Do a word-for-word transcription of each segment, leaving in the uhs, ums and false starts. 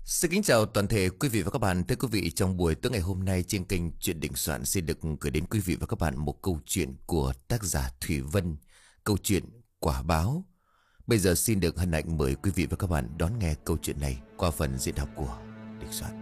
Xin kính chào toàn thể quý vị và các bạn. Thưa quý vị, trong buổi tối ngày hôm nay trên kênh Chuyện Đình Soạn xin được gửi đến quý vị và các bạn một câu chuyện của tác giả Thủy Vân, câu chuyện Quả Báo. Bây giờ xin được hân hạnh mời quý vị và các bạn đón nghe câu chuyện này qua phần diễn đọc của Đình Soạn.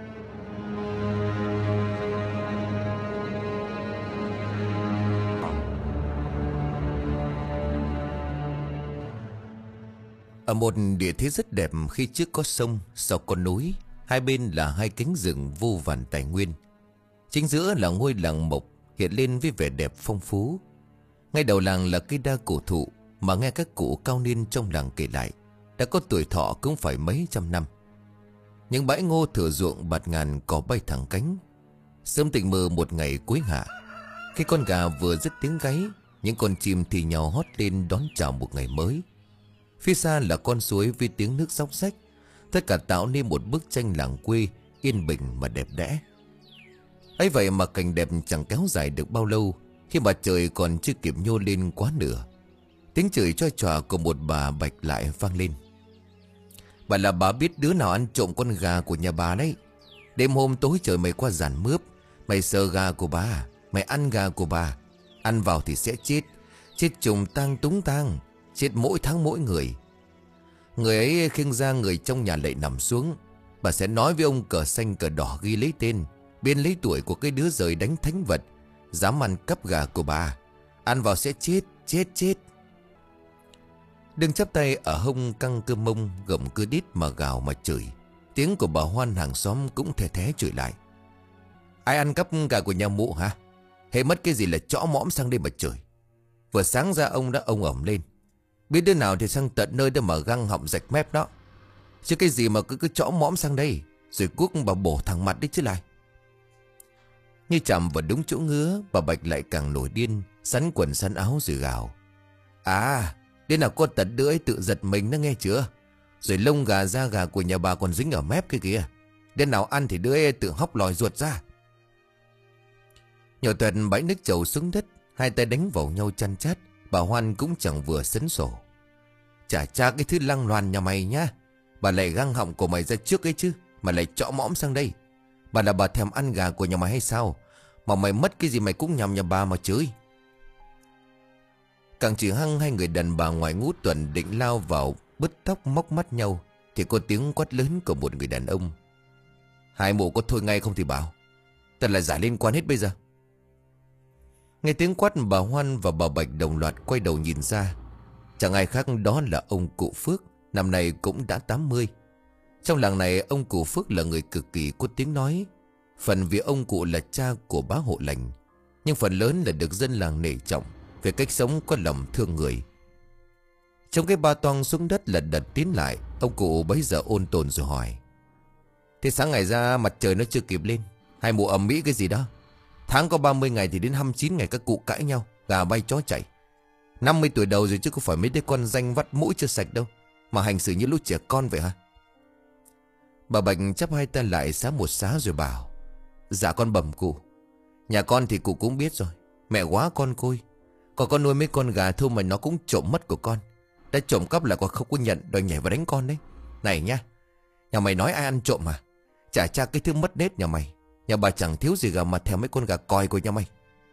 Ở một địa thế rất đẹp, khi trước có sông, sau có núi, hai bên là hai cánh rừng vô vàn tài nguyên. Chính giữa là ngôi làng mộc hiện lên với vẻ đẹp phong phú. Ngay đầu làng là cây đa cổ thụ mà nghe các cụ cao niên trong làng kể lại đã có tuổi thọ cũng phải mấy trăm năm. Những bãi ngô thửa ruộng bạt ngàn cỏ bay thẳng cánh. Sớm tỉnh mơ một ngày cuối hạ, khi con gà vừa dứt tiếng gáy, những con chim thì nhau hót lên đón chào một ngày mới. Phía xa là con suối với tiếng nước róc rách, tất cả tạo nên một bức tranh làng quê yên bình mà đẹp đẽ. Ấy vậy mà cảnh đẹp chẳng kéo dài được bao lâu, khi mặt trời còn chưa kịp nhô lên quá nửa, tiếng chửi choi chọa của một bà Bạch lại vang lên. Bà là bà biết đứa nào ăn trộm con gà của nhà bà đấy. Đêm hôm tối trời mày qua giàn mướp, mày sờ gà của bà, mày ăn gà của bà. Ăn vào thì sẽ chết, chết trùng tang túng tang, chết mỗi tháng mỗi người. Người ấy khiêng ra người trong nhà lại nằm xuống. Bà sẽ nói với ông cờ xanh cờ đỏ ghi lấy tên, biên lấy tuổi của cái đứa rời đánh thánh vật, dám ăn cắp gà của bà. Ăn vào sẽ chết, chết chết. Đừng chắp tay ở hông căng cơ mông, gầm cơ đít mà gào mà chửi. Tiếng của bà Hoan hàng xóm cũng thè thé chửi lại. Ai ăn cắp gà của nhà mụ hả? Hễ mất cái gì là chõ mõm sang đây mà chửi. Vừa sáng ra ông đã ông ẩm lên. Biết đứa nào thì sang tận nơi để mà găng họng rạch mép đó. Chứ cái gì mà cứ cứ chõ mõm sang đây, rồi cuốc bà bổ thẳng mặt đi chứ lại. Như chạm vào đúng chỗ ngứa, bà Bạch lại càng nổi điên, sắn quần sắn áo rồi gào. À, đứa nào có tật đứa ấy tự giật mình nó nghe chưa? Rồi lông gà da gà của nhà bà còn dính ở mép kia kìa. Đứa nào ăn thì đứa ấy tự hóc lòi ruột ra. Nhỏ Tuật bãi nước trầu xuống đất, hai tay đánh vào nhau chăn chát. Bà Hoan cũng chẳng vừa sấn sổ. Chả cha cái thứ lăng loàn nhà mày nhá. Bà lại găng họng của mày ra trước ấy chứ, mà lại chõ mõm sang đây. Bà là bà thèm ăn gà của nhà mày hay sao? Mà mày mất cái gì mày cũng nhằm nhà bà mà chửi. Càng chỉ hăng, hai người đàn bà ngoài ngũ tuần định lao vào bứt tóc móc mắt nhau, thì có tiếng quát lớn của một người đàn ông. Hai mụ có thôi ngay không thì bảo. Thật là giả liên quan hết bây giờ. Nghe tiếng quát, bà Hoan và bà Bạch đồng loạt quay đầu nhìn ra. Chẳng ai khác đó là ông cụ Phước, năm nay cũng đã tám mươi. Trong làng này ông cụ Phước là người cực kỳ có tiếng nói. Phần vì ông cụ là cha của bá hộ lành, nhưng phần lớn là được dân làng nể trọng về cách sống có lòng thương người. Trong cái ba toang xuống đất lật đật tiến lại, ông cụ bấy giờ ôn tồn rồi hỏi. Thế sáng ngày ra mặt trời nó chưa kịp lên, hai mụ ầm ĩ cái gì đó? Tháng có ba mươi ngày thì đến hai mươi chín ngày các cụ cãi nhau, gà bay chó chạy. năm mươi tuổi đầu rồi chứ có phải mấy đứa con danh vắt mũi chưa sạch đâu, mà hành xử như lũ trẻ con vậy hả? Bà Bạch chắp hai tay lại xá một xá rồi bảo. Dạ con bẩm cụ. Nhà con thì cụ cũng biết rồi, mẹ quá con côi. Còn con nuôi mấy con gà thôi mà nó cũng trộm mất của con. Đã trộm cắp là còn không có nhận, đòi nhảy vào đánh con đấy. Này nha, nhà mày nói ai ăn trộm mà? Chả cha cái thứ mất nết nhà mày. Nhà bà chẳng thiếu gì gà mà thèm mấy con gà còi của nhà mày.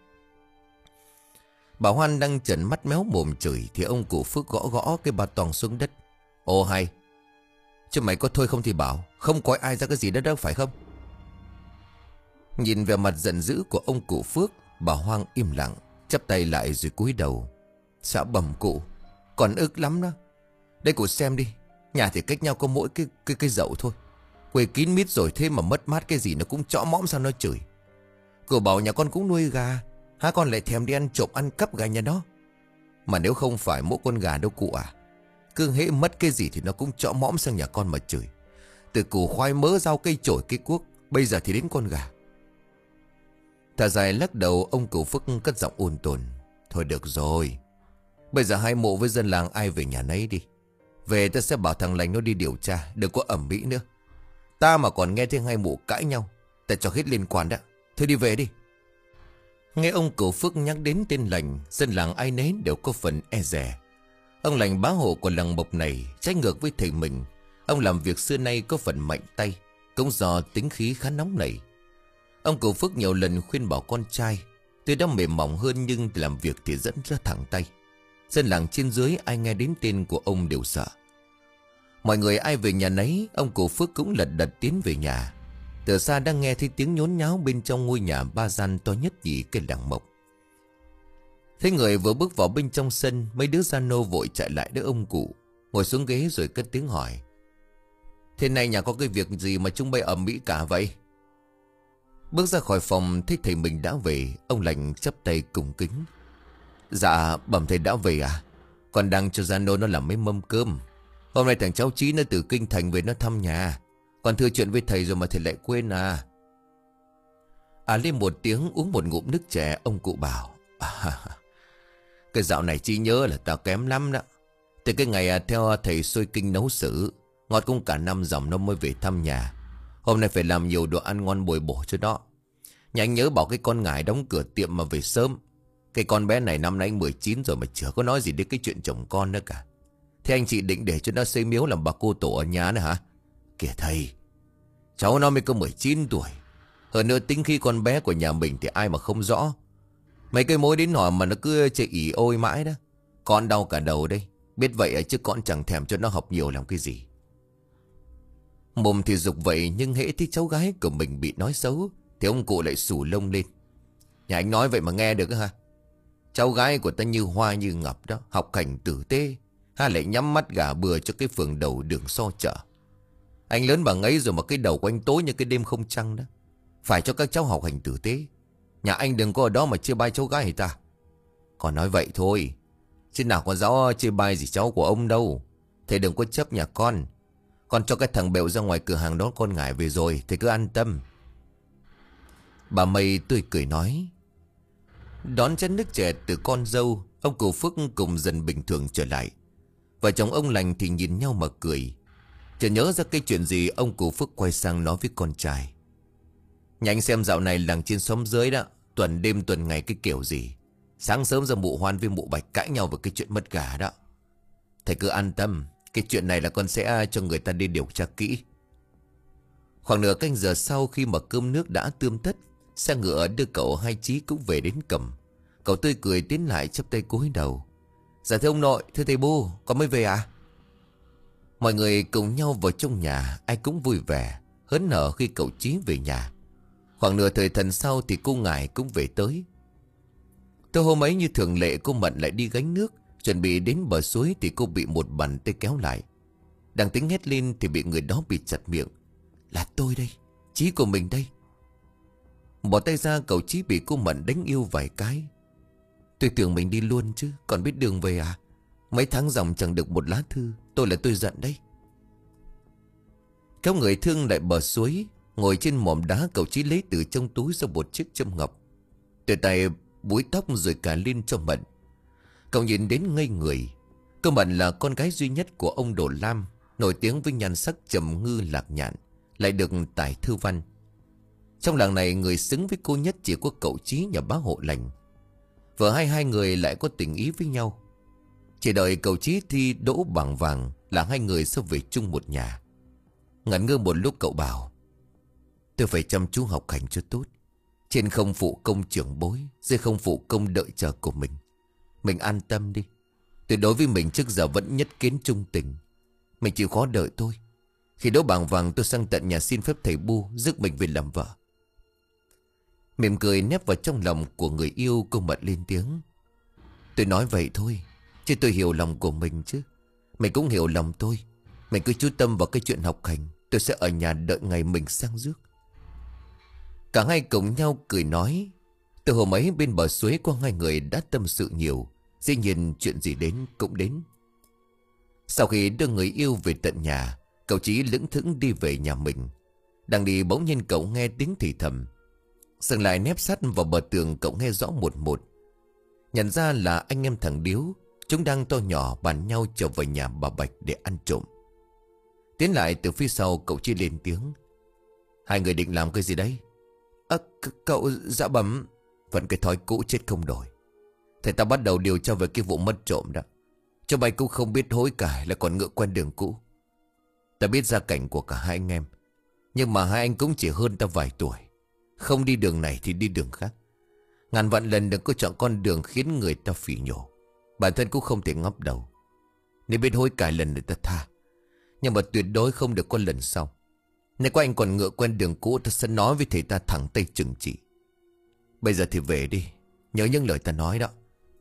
Bà Hoan đang trợn mắt méo mồm chửi thì ông cụ Phước gõ gõ cái ba toang xuống đất. Ồ hay, chứ mày có thôi không thì bảo. Không coi ai ra cái gì đó đâu phải không? Nhìn về mặt giận dữ của ông cụ Phước, bà Hoan im lặng, chắp tay lại rồi cúi đầu. Dạ bẩm cụ, còn ức lắm đó. Đây cụ xem đi, nhà thì cách nhau có mỗi cái cái cái dậu thôi. Quê kín mít rồi thế mà mất mát cái gì nó cũng chõ mõm sao nó chửi. Cụ bảo nhà con cũng nuôi gà, há con lại thèm đi ăn trộm ăn cắp gà nhà đó. Mà nếu không phải mỗi con gà đâu cụ à, cứ hễ mất cái gì thì nó cũng chõ mõm sang nhà con mà chửi. Từ củ khoai mớ rau cây chổi cây cuốc, bây giờ thì đến con gà. Thở dài lắc đầu, ông cụ Phước cất giọng ôn tồn. Thôi được rồi, bây giờ hai mộ với dân làng ai về nhà nấy đi. Về ta sẽ bảo thằng Lành nó đi điều tra, đừng có ẩm mỹ nữa. Ta mà còn nghe thấy hai mụ cãi nhau, ta cho hết liên quan đó. Thôi đi về đi. Nghe ông cụ Phước nhắc đến tên Lành, dân làng ai nấy đều có phần e dè. Ông Lành bá hộ của làng Mộc này trái ngược với thầy mình, Ông làm việc xưa nay có phần mạnh tay, cũng do tính khí khá nóng nảy. Ông cụ Phước nhiều lần khuyên bảo con trai, tuy đã mềm mỏng hơn nhưng làm việc thì rất rất thẳng tay. Dân làng trên dưới ai nghe đến tên của ông đều sợ. Mọi người ai về nhà nấy, ông cụ Phước cũng lật đật tiến về nhà. Từ xa đang nghe thấy tiếng nhốn nháo bên trong ngôi nhà ba gian to nhất nhì cái làng Mộc. Thấy người vừa bước vào bên trong sân, mấy đứa gia nô vội chạy lại đỡ ông cụ, ngồi xuống ghế rồi cất tiếng hỏi: "Thế này nhà có cái việc gì mà chúng bay ầm ĩ cả vậy?" Bước ra khỏi phòng thấy thầy mình đã về, ông lành chắp tay cung kính: "Dạ bẩm thầy đã về à? Còn đang cho gia nô nó làm mấy mâm cơm. Hôm nay thằng cháu Chí nó từ kinh thành về nó thăm nhà. Còn thưa chuyện với thầy rồi mà thầy lại quên à?" À lên một tiếng uống một ngụm nước chè, ông cụ bảo: à, "Cái dạo này Chí nhớ là tao kém lắm đó. Từ cái ngày theo thầy xuôi kinh nấu sử, ngọt cũng cả năm dòng nó mới về thăm nhà. Hôm nay phải làm nhiều đồ ăn ngon bồi bổ cho nó. Nhà anh nhớ bảo cái con ngải đóng cửa tiệm mà về sớm. Cái con bé này năm nay mười chín rồi mà chưa có nói gì đến cái chuyện chồng con nữa cả. Thế anh chị định để cho nó xây miếu làm bà cô tổ ở nhà nữa hả? Kìa thầy, cháu nó mới có mười chín tuổi. Hơn nữa tính khi con bé của nhà mình thì ai mà không rõ. Mấy cái mối đến hỏi mà nó cứ chê ỉ ôi mãi đó. Con đau cả đầu đây. Biết vậy chứ con chẳng thèm cho nó học nhiều làm cái gì." Mồm thì dục vậy nhưng hễ thấy cháu gái của mình bị nói xấu thì ông cụ lại xù lông lên: "Nhà anh nói vậy mà nghe được hả? Cháu gái của ta như hoa như ngọc đó, học hành tử tế, ha lại nhắm mắt gả bừa cho cái phường đầu đường so chợ. Anh lớn bằng ấy rồi mà cái đầu của anh tối như cái đêm không trăng đó. Phải cho các cháu học hành tử tế. Nhà anh đừng có ở đó mà chê bai cháu gái người ta." "Còn nói vậy thôi, chứ nào có rõ chê bai gì cháu của ông đâu. Thầy đừng có chấp nhà con. Con cho cái thằng Bẹo ra ngoài cửa hàng đón con ngải về rồi, thầy cứ an tâm." Bà Mây tươi cười nói. Đón chén nước chè từ con dâu, ông cụ Phước cùng dần bình thường trở lại. Vợ chồng ông lành thì nhìn nhau mà cười. Chợt nhớ ra cái chuyện gì, ông cụ Phước quay sang nói với con trai: "Nhà anh xem dạo này làng trên xóm dưới đó, tuần đêm tuần ngày cái kiểu gì. Sáng sớm ra mụ Hoan với mụ Bạch cãi nhau về cái chuyện mất gà đó. Thầy cứ an tâm, cái chuyện này là con sẽ cho người ta đi điều tra kỹ." Khoảng nửa canh giờ sau, khi mà cơm nước đã tươm tất, xe ngựa đưa cậu Hai Chí cũng về đến cổng. Cậu tươi cười tiến lại chắp tay cúi đầu: "Dạ thưa ông nội, thưa thầy Bu, con mới về à?" Mọi người cùng nhau vào trong nhà, ai cũng vui vẻ hớn hở khi cậu Chí về nhà. Khoảng nửa thời thần sau thì cô Ngải cũng về tới. Tối hôm ấy như thường lệ, cô Mận lại đi gánh nước. Chuẩn bị đến bờ suối thì cô bị một bàn tay kéo lại. Đang tính hét lên thì bị người đó bịt chặt miệng: "Là tôi đây, Chí của mình đây." Bỏ tay ra, cậu Chí bị cô Mận đánh yêu vài cái. "Tôi tưởng mình đi luôn chứ, còn biết đường về à? Mấy tháng dòng chẳng được một lá thư, tôi là tôi giận đấy." Kéo người thương lại bờ suối, ngồi trên mỏm đá, cậu Chí lấy từ trong túi ra một chiếc châm ngọc, từ tay búi tóc rồi cả lên cho Mận. Cậu nhìn đến ngây người. Cô Mận là con gái duy nhất của ông Đồ Lam, nổi tiếng với nhan sắc trầm ngư lạc nhạn, lại được tải thư văn. Trong làng này người xứng với cô nhất chỉ có cậu Chí nhà bá Hộ Lành. Vợ hai hai người lại có tình ý với nhau. Chỉ đợi cậu Chí thi đỗ bằng vàng là hai người sẽ về chung một nhà. Ngẩn ngơ một lúc, cậu bảo: "Tôi phải chăm chú học hành cho tốt. Trên không phụ công trưởng bối, dưới không phụ công đợi chờ của mình. Mình an tâm đi. Tôi đối với mình trước giờ vẫn nhất kiến trung tình. Mình chịu khó đợi tôi. Khi đỗ bằng vàng tôi sang tận nhà xin phép thầy Bu rước mình về làm vợ." Mỉm cười nép vào trong lòng của người yêu, cô Mận lên tiếng: "Tôi nói vậy thôi, chứ tôi hiểu lòng của mình chứ. Mình cũng hiểu lòng tôi. Mình cứ chú tâm vào cái chuyện học hành. Tôi sẽ ở nhà đợi ngày mình sang rước." Cả hai cùng nhau cười nói. Từ hôm ấy bên bờ suối có hai người đã tâm sự nhiều. Dĩ nhiên chuyện gì đến cũng đến. Sau khi đưa người yêu về tận nhà, cậu Chí lững thững đi về nhà mình. Đang đi bỗng nhiên cậu nghe tiếng thì thầm. Dừng lại nép sát vào bờ tường, cậu nghe rõ một một. Nhận ra là anh em thằng Điếu. Chúng đang to nhỏ bàn nhau trở về nhà bà Bạch để ăn trộm. Tiến lại từ phía sau, cậu Chí lên tiếng: "Hai người định làm cái gì đấy?" "À, cậu dạ bẩm." "Vẫn cái thói cũ chết không đổi. Thầy ta bắt đầu điều tra về cái vụ mất trộm đó. Cho mày cũng không biết hối cải, là còn ngựa quen đường cũ." Ta biết gia cảnh của cả hai anh em, nhưng mà hai anh cũng chỉ hơn ta vài tuổi. Không đi đường này thì đi đường khác. Ngàn vạn lần đừng có chọn con đường khiến người ta phỉ nhổ. Bản thân cũng không thể ngóc đầu. Nếu biết hối cải lần để ta tha, nhưng mà tuyệt đối không được có lần sau. Nếu có anh còn ngựa quen đường cũ, ta sẽ nói với thầy ta thẳng tay trừng trị. Bây giờ thì về đi, nhớ những lời ta nói đó.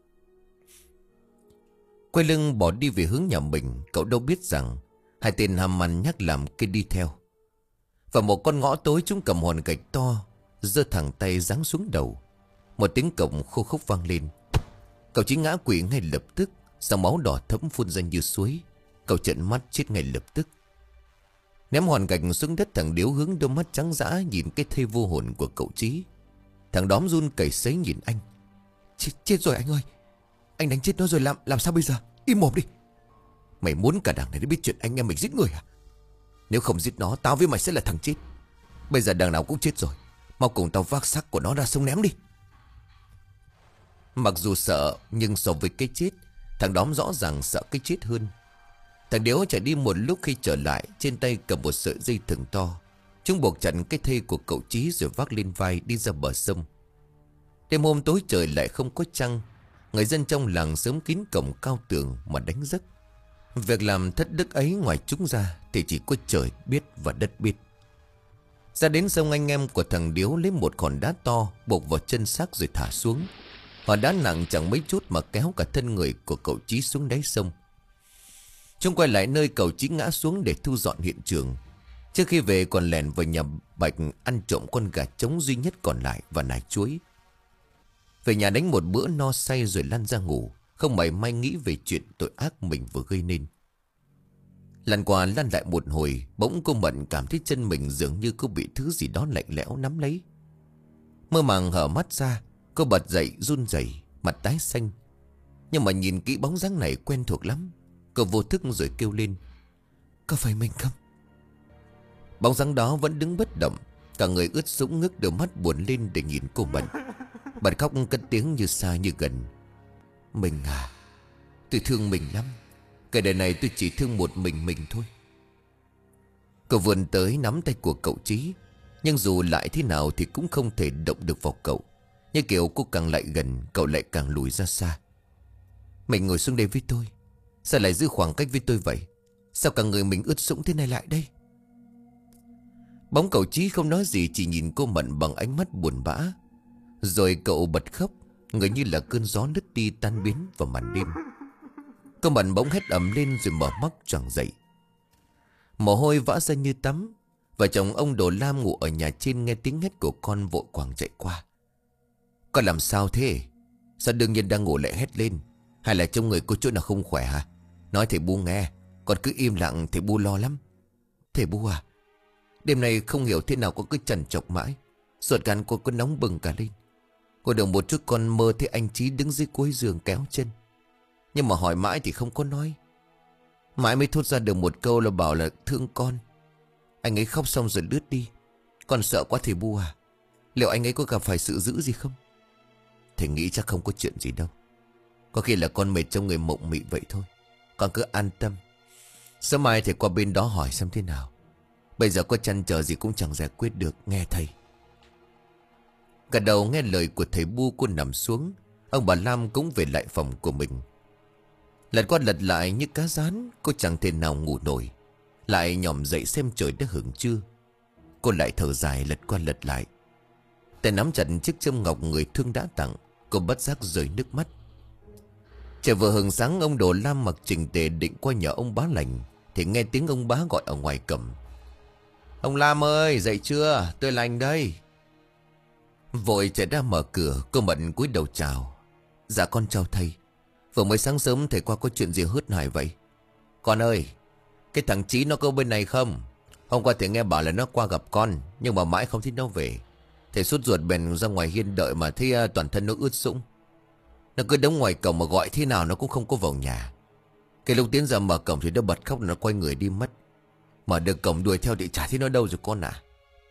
Quay lưng bỏ đi về hướng nhà mình. Cậu đâu biết rằng hai tên ham ăn nhắc làm cái đi theo. Và một con ngõ tối, chúng cầm hòn gạch to giơ thẳng tay giáng xuống đầu. Một tiếng cổng khô khốc vang lên. Cậu Chí ngã quỵ ngay lập tức, dòng máu đỏ thẫm phun ra như suối. Cậu trợn mắt chết ngay lập tức. Ném hòn gạch xuống đất, thằng Điếu hướng đôi mắt trắng dã nhìn cái thây vô hồn của cậu Chí. Thằng Đóm run cẩy sấy nhìn anh. Chết, chết rồi anh ơi. Anh đánh chết nó rồi, làm làm sao bây giờ? Im mồm đi. Mày muốn cả đằng này nó biết chuyện anh em mình giết người à? Nếu không giết nó, tao với mày sẽ là thằng chết. Bây giờ đằng nào cũng chết rồi, mau cùng tao vác xác của nó ra sông ném đi. Mặc dù sợ, nhưng so với cái chết, thằng Đóm rõ ràng sợ cái chết hơn. Thằng Điếu chạy đi một lúc, khi trở lại trên tay cầm một sợi dây thừng to. Chúng buộc chặt cái thây của cậu Chí rồi vác lên vai đi ra bờ sông. Đêm hôm tối trời lại không có trăng. Người dân trong làng sớm kín cổng cao tường mà đánh giấc. Việc làm thất đức ấy ngoài chúng ra thì chỉ có trời biết và đất biết. Ra đến sông, anh em của thằng Điếu lấy một hòn đá to buộc vào chân xác rồi thả xuống. Hòn đá nặng chẳng mấy chút mà kéo cả thân người của cậu Chí xuống đáy sông. Chúng quay lại nơi cậu Chí ngã xuống để thu dọn hiện trường. Trước khi về còn lèn vào nhà Bạch ăn trộm con gà trống duy nhất còn lại và nải chuối. Về nhà đánh một bữa no say rồi lăn ra ngủ, không mảy may nghĩ về chuyện tội ác mình vừa gây nên. Lăn qua lăn lại một hồi, bỗng cô Mận cảm thấy chân mình dường như có bị thứ gì đó lạnh lẽo nắm lấy. Mơ màng hở mắt ra, cô bật dậy run rẩy, mặt tái xanh. Nhưng mà nhìn kỹ bóng dáng này quen thuộc lắm. Cô vô thức rồi kêu lên: Có phải mình không? Bóng dáng đó vẫn đứng bất động, cả người ướt sũng, ngước đôi mắt buồn lên để nhìn cô Mận. Bật khóc cất tiếng như xa như gần: Mình à, tôi thương mình lắm. Cái đời này tôi chỉ thương một mình mình thôi. Cô vươn tới nắm tay của cậu Chí, nhưng dù lại thế nào thì cũng không thể động được vào cậu. Như kiểu cô càng lại gần, cậu lại càng lùi ra xa. Mình ngồi xuống đây với tôi. Sao lại giữ khoảng cách với tôi vậy? Sao cả người mình ướt sũng thế này lại đây? Bóng cậu Chí không nói gì, chỉ nhìn cô Mận bằng ánh mắt buồn bã. Rồi cậu bật khóc, người như là cơn gió lướt đi tan biến vào màn đêm. Cô Mận bỗng hét ầm lên rồi mở mắt choàng dậy. Mồ hôi vã ra như tắm. Vợ chồng ông Đồ Lam ngủ ở nhà trên nghe tiếng hét của con vội quàng chạy qua. Con làm sao thế? Sao đương nhiên đang ngủ lại hét lên? Hay là trong người có chỗ nào không khỏe hả? Nói thầy Bu nghe. Con cứ im lặng, thầy Bu lo lắm. Thầy Bu à, đêm nay không hiểu thế nào con cứ trằn trọc mãi. Ruột gan con cứ nóng bừng cả lên. Cô được một chút con mơ thấy anh Chí đứng dưới cuối giường kéo chân. Nhưng mà hỏi mãi thì không có nói. Mãi mới thốt ra được một câu là bảo là thương con. Anh ấy khóc xong rồi lướt đi. Con sợ quá thầy Bu à. Liệu anh ấy có gặp phải sự dữ gì không? Thầy nghĩ chắc không có chuyện gì đâu. Có khi là con mệt trong người mộng mị vậy thôi. Con cứ an tâm. Sớm mai thầy qua bên đó hỏi xem thế nào. Bây giờ có chăn trở gì cũng chẳng giải quyết được, nghe thầy. Cả đầu nghe lời của thầy Bu, cô nằm xuống. Ông bà Lam cũng về lại phòng của mình. Lật qua lật lại như cá rán, cô chẳng thể nào ngủ nổi. Lại nhòm dậy xem trời đã hửng chưa. Cô lại thở dài lật qua lật lại. Tay nắm chặt chiếc châm ngọc người thương đã tặng. Cô bất giác rơi nước mắt. Trời vừa hừng sáng, ông Đồ Lam mặc chỉnh tề định qua nhà ông Bá Lành thì nghe tiếng ông Bá gọi ở ngoài cổng. Ông Lam ơi, dậy chưa? Tôi Lành đây. Vội chạy ra mở cửa. Cô Mận cúi đầu chào. Dạ con chào thầy. Vừa mới sáng sớm thầy qua có chuyện gì hớt hải vậy? Con ơi, cái thằng Chí nó có bên này không? Hôm qua thầy nghe bảo là nó qua gặp con, nhưng mà mãi không thấy nó về. Thầy sốt ruột bèn ra ngoài hiên đợi mà thấy toàn thân nó ướt sũng. Nó cứ đứng ngoài cổng mà gọi thế nào nó cũng không có vào nhà. Cái lúc tiến ra mở cổng thì nó bật khóc, nó quay người đi mất. Mở được cổng đuổi theo thì chả thấy nó đâu rồi con à.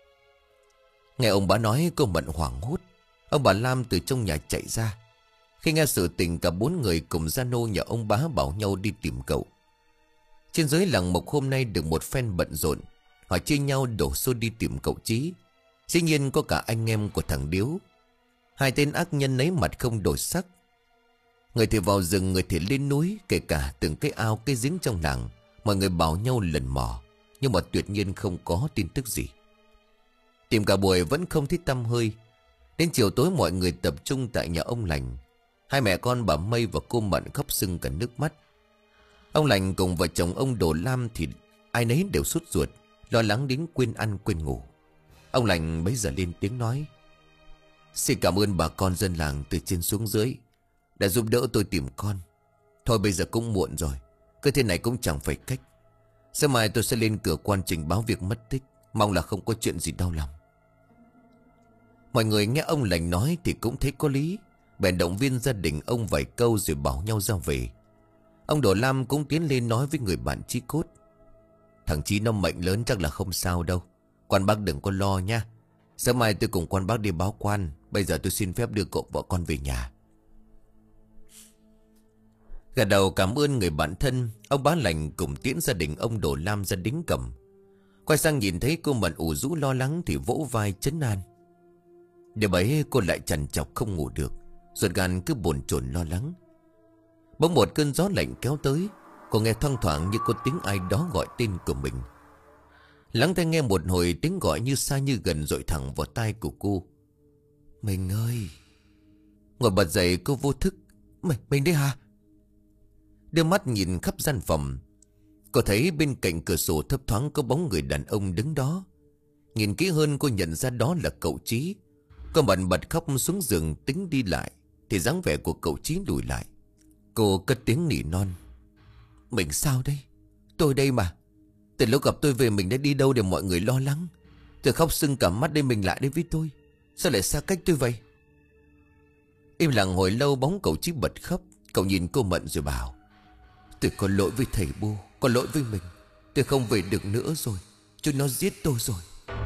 Nghe ông Bá nói, cô Mận hoảng hốt. Ông bà Lam từ trong nhà chạy ra. Khi nghe sự tình, cả bốn người cùng gia nô nhà ông Bá bảo nhau đi tìm cậu. Trên dưới làng Mộc hôm nay được một phen bận rộn. Họ chia nhau đổ xô đi tìm cậu Chí. Dĩ nhiên có cả anh em của thằng Điếu. Hai tên ác nhân ấy mặt không đổi sắc. Người thì vào rừng, người thì lên núi. Kể cả từng cái ao cái giếng trong làng, mọi người bảo nhau lần mò, nhưng mà tuyệt nhiên không có tin tức gì. Tìm cả buổi vẫn không thấy tăm hơi. Đến chiều tối mọi người tập trung tại nhà ông Lành. Hai mẹ con bà Mây và cô Mận khóc sưng cả nước mắt. Ông Lành cùng vợ chồng ông Đồ Lam thì ai nấy đều sốt ruột, lo lắng đến quên ăn quên ngủ. Ông Lành bấy giờ lên tiếng nói: "Xin cảm ơn bà con dân làng từ trên xuống dưới đã giúp đỡ tôi tìm con. Thôi bây giờ cũng muộn rồi, cứ thế này cũng chẳng phải cách. Sáng mai tôi sẽ lên cửa quan trình báo việc mất tích, mong là không có chuyện gì đau lòng." Mọi người nghe ông Lành nói thì cũng thấy có lý, bèn động viên gia đình ông vài câu rồi bảo nhau ra về. Ông Đồ Lam cũng tiến lên nói với người bạn chí cốt: "Thằng Chí nó mệnh lớn chắc là không sao đâu. Quan bác đừng có lo nha. Sáng mai tôi cùng quan bác đi báo quan. Bây giờ tôi xin phép đưa cậu vợ con về nhà." Gật đầu cảm ơn người bạn thân, ông Bá Lành cùng tiễn gia đình ông Đồ Lam ra đính cầm. Quay sang nhìn thấy cô Mận ủ rũ lo lắng thì vỗ vai trấn an. Đêm ấy cô lại trằn trọc không ngủ được, ruột gan cứ bồn chồn lo lắng. Bỗng một cơn gió lạnh kéo tới. Cô nghe thoang thoảng như có tiếng ai đó gọi tên của mình. Lắng tai nghe một hồi, tiếng gọi như xa như gần dội thẳng vào tai của cô. "Mình ơi!" Ngồi bật dậy cô vô thức: Mình, mình đấy hả?" Đưa mắt nhìn khắp gian phòng, cô thấy bên cạnh cửa sổ thấp thoáng có bóng người đàn ông đứng đó. Nhìn kỹ hơn cô nhận ra đó là cậu Chí. Cô bật bật khóc xuống giường tính đi lại thì dáng vẻ của cậu Chí lùi lại. Cô cất tiếng nỉ non: "Mình sao đây? Tôi đây mà. Từ lúc gặp tôi về mình đã đi đâu để mọi người lo lắng. Tôi khóc sưng cả mắt đây, mình lại đây với tôi. Sao lại xa cách tôi vậy?" Im lặng hồi lâu bóng cậu Chí bật khóc. Cậu nhìn cô Mận rồi bảo: "Tôi có lỗi với thầy Bu, có lỗi với mình. Tôi không về được nữa rồi. Chúng nó giết tôi rồi."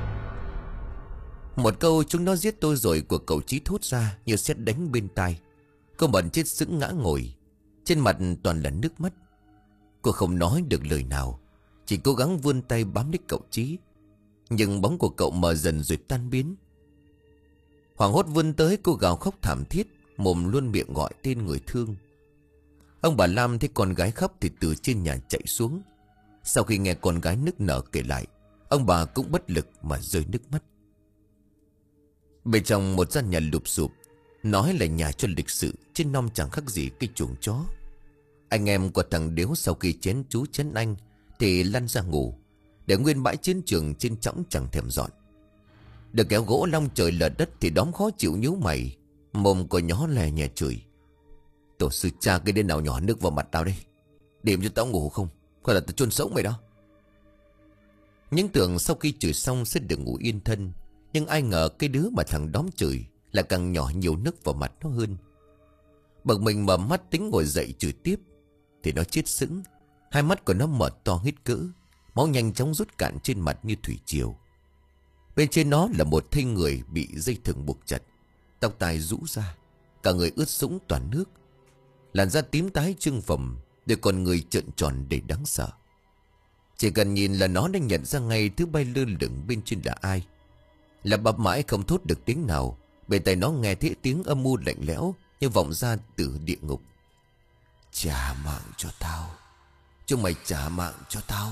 Một câu "chúng nó giết tôi rồi" của cậu Chí thốt ra như sét đánh bên tai. Cô Mận chết sững ngã ngồi, trên mặt toàn là nước mắt. Cô không nói được lời nào, chỉ cố gắng vươn tay bám lấy cậu Chí. Nhưng bóng của cậu mờ dần rồi tan biến. Hoảng hốt vươn tới, cô gào khóc thảm thiết, mồm luôn miệng gọi tên người thương. Ông bà Lam thấy con gái khóc thì từ trên nhà chạy xuống. Sau khi nghe con gái nức nở kể lại, ông bà cũng bất lực mà rơi nước mắt. Bên trong một gian nhà lụp xụp, nói là nhà cho lịch sự, trên non chẳng khác gì cái chuồng chó. Anh em của thằng Điếu sau khi chén chú chén anh thì lăn ra ngủ, để nguyên bãi chiến trường trên trõng chẳng thèm dọn. Được kéo gỗ long trời lở đất thì đóm khó chịu nhíu mày, mồm của nhó lè nhè chửi: "Tổ sư cha cái đứa nào nhỏ nước vào mặt tao đây? Đêm cho tao ngủ không? Hay là tao chôn sống mày đó?" Những tưởng sau khi chửi xong sẽ được ngủ yên thân, nhưng ai ngờ cái đứa mà thằng đóm chửi là càng nhỏ nhiều nước vào mặt nó hơn. Bực mình mở mắt tính ngồi dậy chửi tiếp thì nó chết sững. Hai mắt của nó mở to hít cỡ, máu nhanh chóng rút cạn trên mặt như thủy triều. Bên trên nó là một thây người bị dây thừng buộc chặt, tóc tai rũ ra, cả người ướt sũng toàn nước, làn da tím tái trương phồng, đôi con người trợn tròn để đáng sợ. Chỉ cần nhìn là nó đã nhận ra ngay thứ bay lơ lửng bên trên là ai. Là bập mãi không thốt được tiếng nào, bên tai nó nghe thấy tiếng âm u lạnh lẽo như vọng ra từ địa ngục: "Trả mạng cho tao, chúng mày trả mạng cho tao."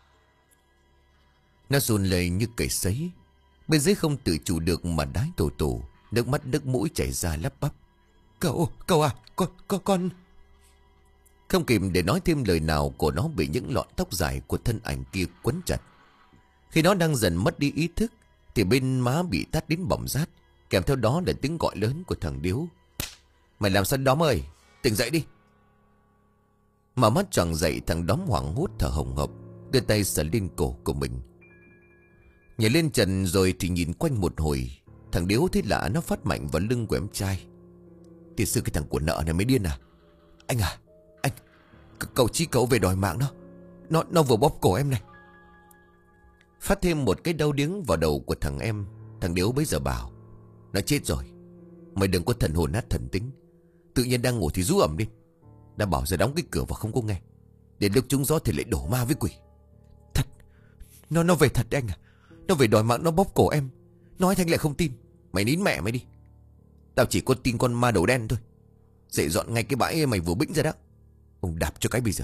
Nó run lời như cầy sấy, bên dưới không tự chủ được mà đái tổ tổ, nước mắt nước mũi chảy ra lắp bắp: "Cậu, cậu à, con, con, con..." Không kịp để nói thêm lời nào, của nó bị những lọn tóc dài của thân ảnh kia quấn chặt. Khi nó đang dần mất đi ý thức thì bên má bị tát đến bỏng rát, kèm theo đó là tiếng gọi lớn của thằng Điếu: "Mày làm sao Đóm ơi, tỉnh dậy đi." Mà mắt choàng dậy, thằng Đóm hoảng hốt thở hồng hộc, đưa tay sờ lên cổ của mình. Nhảy lên trần rồi thì nhìn quanh một hồi. Thằng Điếu thấy lạ, nó phát mạnh vào lưng của em trai: "Thì sư cái thằng của nợ này mới điên à? Anh à, anh, cậu Chí cậu về đòi mạng nó. Nó nó vừa bóp cổ em này." Phát thêm một cái đau điếng vào đầu của thằng em. Thằng Điếu bấy giờ bảo: "Nó chết rồi. Mày đừng có thần hồn nát thần tính. Tự nhiên đang ngủ thì rú ẩm đi. Đã bảo giờ đóng cái cửa và không có nghe. Đến lúc trúng gió thì lại đổ ma với quỷ. Thật, nó nó về thật đấy anh à. Nó về đòi mạng, nó bóp cổ em. Nói Thanh lại không tin. Mày nín mẹ mày đi. Tao chỉ có tin con ma đầu đen thôi. Dậy dọn ngay cái bãi mày vừa bĩnh ra đó. Ông đạp cho cái bây giờ.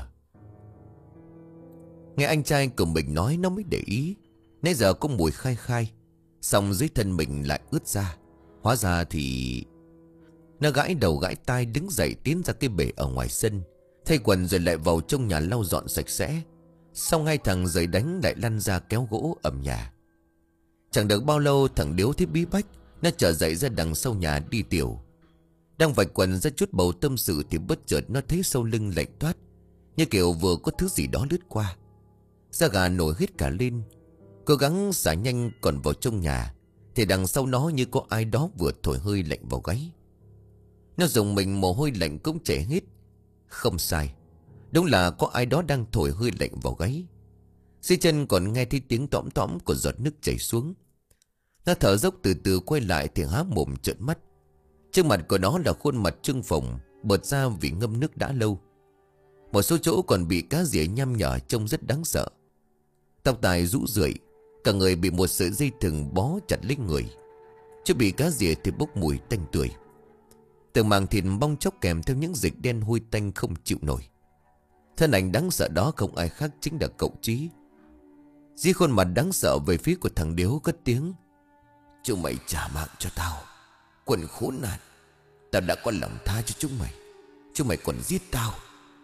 Nghe anh trai của mình nói nó mới để ý. Nãy giờ có mùi khai khai, xong dưới thân mình lại ướt ra. Hóa ra thì... Nó gãi đầu gãi tai đứng dậy tiến ra cái bể ở ngoài sân, thay quần rồi lại vào trong nhà lau dọn sạch sẽ. Xong hai thằng rời đánh lại lăn ra kéo gỗ ẩm nhà. Chẳng được bao lâu thằng Điếu thấy bí bách. Nó trở dậy ra đằng sau nhà đi tiểu. Đang vạch quần ra chút bầu tâm sự thì bất chợt nó thấy sau lưng lạnh toát, như kiểu vừa có thứ gì đó lướt qua. Da gà nổi hết cả lên. Cố gắng xả nhanh còn vào trong nhà thì đằng sau nó như có ai đó vừa thổi hơi lạnh vào gáy. Nó dùng mình mồ hôi lạnh cũng chảy hết. Không sai, đúng là có ai đó đang thổi hơi lạnh vào gáy. Dưới chân còn nghe thấy tiếng tõm tõm của giọt nước chảy xuống. Nó thở dốc từ từ quay lại thì há mồm trợn mắt. Trước mặt của nó là khuôn mặt trương phồng, bợt ra vì ngâm nước đã lâu. Một số chỗ còn bị cá rỉa nhăm nhở trông rất đáng sợ. Tóc tai rũ rượi, cả người bị một sợi dây thừng bó chặt lấy người. Chứ bị cá rỉa thì bốc mùi tanh tưởi. Từng màng thịt bong chóc kèm theo những dịch đen hôi tanh không chịu nổi. Thân ảnh đáng sợ đó không ai khác chính là cậu Trí. Dưới khuôn mặt đáng sợ về phía của thằng Điếu cất tiếng: "Chúng mày trả mạng cho tao, quần khốn nạn. Tao đã có lòng tha cho chúng mày, chúng mày còn giết tao."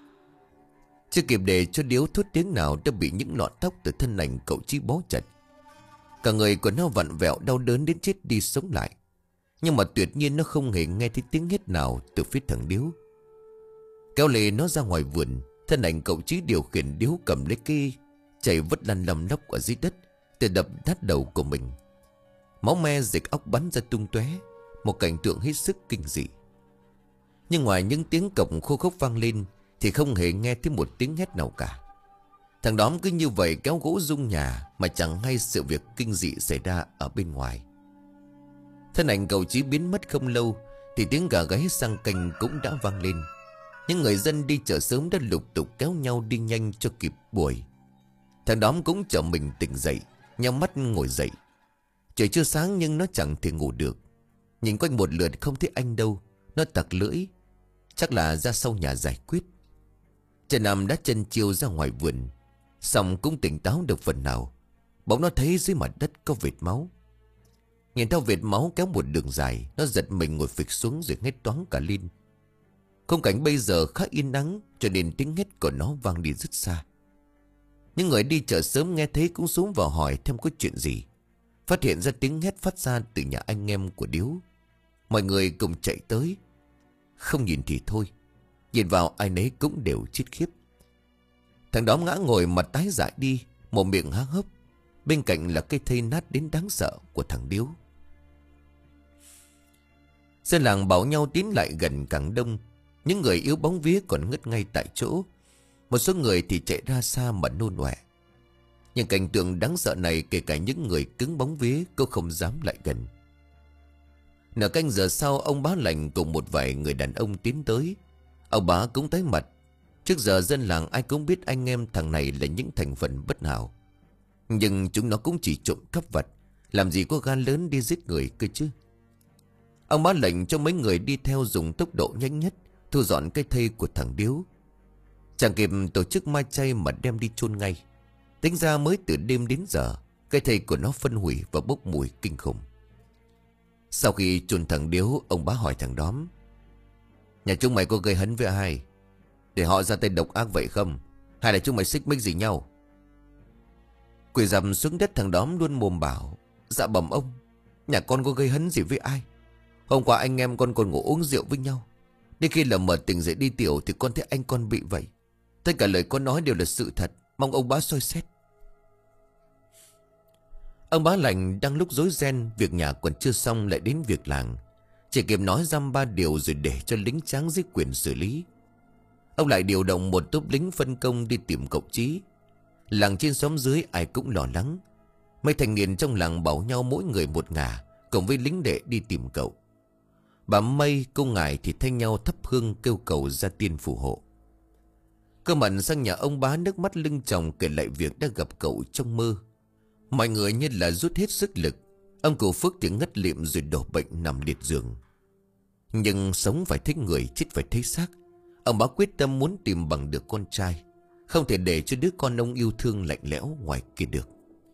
Chưa kịp để cho Điếu thốt tiếng nào đã bị những lọn tóc từ thân ảnh cậu Trí bó chặt. Cả người của nó vặn vẹo đau đớn đến chết đi sống lại. Nhưng mà tuyệt nhiên nó không hề nghe thấy tiếng hét nào từ phía thằng Điếu. Kéo lê nó ra ngoài vườn, thân ảnh cậu Trí điều khiển Điếu cầm lấy cây chày vứt lăn lăm lóc ở dưới đất, để đập nát đầu của mình. Máu me dịch óc bắn ra tung tóe, một cảnh tượng hết sức kinh dị. Nhưng ngoài những tiếng cộc khô khốc vang lên thì không hề nghe thấy một tiếng hét nào cả. Thằng đóm cứ như vậy kéo gỗ rung nhà mà chẳng hay sự việc kinh dị xảy ra ở bên ngoài. Thân ảnh cậu Chí biến mất không lâu thì tiếng gà gáy sang canh cũng đã vang lên. Những người dân đi chợ sớm đã lục tục kéo nhau đi nhanh cho kịp buổi. Thằng đóm cũng chờ mình tỉnh dậy, nhắm mắt ngồi dậy. Trời chưa sáng nhưng nó chẳng thể ngủ được. Nhìn quanh một lượt không thấy anh đâu, nó tặc lưỡi, chắc là ra sau nhà giải quyết. Trần Nam đã chân chiêu ra ngoài vườn, xong cũng tỉnh táo được phần nào. Bỗng nó thấy dưới mặt đất có vệt máu. Nhìn theo vệt máu kéo một đường dài, nó giật mình ngồi phịch xuống rồi hét toáng cả lên. Khung cảnh bây giờ khá yên ắng, cho nên tiếng hét của nó vang đi rất xa. Những người đi chợ sớm nghe thấy cũng xuống vào hỏi thêm có chuyện gì. Phát hiện ra tiếng hét phát ra từ nhà anh em của Điếu. Mọi người cùng chạy tới. Không nhìn thì thôi, nhìn vào ai nấy cũng đều chết khiếp. Thằng đó ngã ngồi mặt tái dại đi, một miệng há hốc. Bên cạnh là cây thây nát đến đáng sợ của thằng Điếu. Dân làng bảo nhau tiến lại gần càng đông. Những người yếu bóng vía còn ngất ngay tại chỗ. Một số người thì chạy ra xa mà nôn ọe. Nhưng cảnh tượng đáng sợ này kể cả những người cứng bóng vía cũng không dám lại gần. Nửa canh giờ sau, ông bá lành cùng một vài người đàn ông tiến tới. Ông bá cũng tái mặt. Trước giờ dân làng ai cũng biết anh em thằng này là những thành phần bất hảo. Nhưng chúng nó cũng chỉ trộm cắp vật, làm gì có gan lớn đi giết người cơ chứ. Ông bá lệnh cho mấy người đi theo dùng tốc độ nhanh nhất thu dọn cái thây của thằng Điếu. Chẳng kịp tổ chức mai chay mà đem đi chôn ngay. Tính ra mới từ đêm đến giờ, cái thây của nó phân hủy và bốc mùi kinh khủng. Sau khi chôn thằng Điếu, ông bá hỏi thằng Đóm: "Nhà chúng mày có gây hấn với ai để họ ra tay độc ác vậy không? Hay là chúng mày xích mích gì nhau?" Quỳ rằm xuống đất, thằng Đóm luôn mồm bảo: "Dạ bẩm ông, nhà con có gây hấn gì với ai. Hôm qua anh em con còn ngủ uống rượu với nhau. Đến khi là mở tỉnh dậy đi tiểu thì con thấy anh con bị vậy. Tất cả lời con nói đều là sự thật, mong ông bá soi xét." Ông bá lành đang lúc rối ren, việc nhà còn chưa xong lại đến việc làng. Chỉ kịp nói dăm ba điều rồi để cho lính tráng dưới quyền xử lý. Ông lại điều động một tốp lính phân công đi tìm cậu Chí. Làng trên xóm dưới ai cũng lo lắng. Mấy thanh niên trong làng bảo nhau mỗi người một ngả, cùng với lính đệ đi tìm cậu. Bà Mây, cô Ngải thì thay nhau thắp hương kêu cầu gia tiên phù hộ. Cơ Mận sang nhà ông Bá, nước mắt lưng tròng kể lại việc đã gặp cậu trong mơ. Mọi người như là rút hết sức lực. Ông cụ Phước thì ngất lịm rồi đổ bệnh nằm liệt giường. Nhưng sống phải thấy người, chết phải thấy xác. Ông Bá quyết tâm muốn tìm bằng được con trai, không thể để cho đứa con ông yêu thương lạnh lẽo ngoài kia được.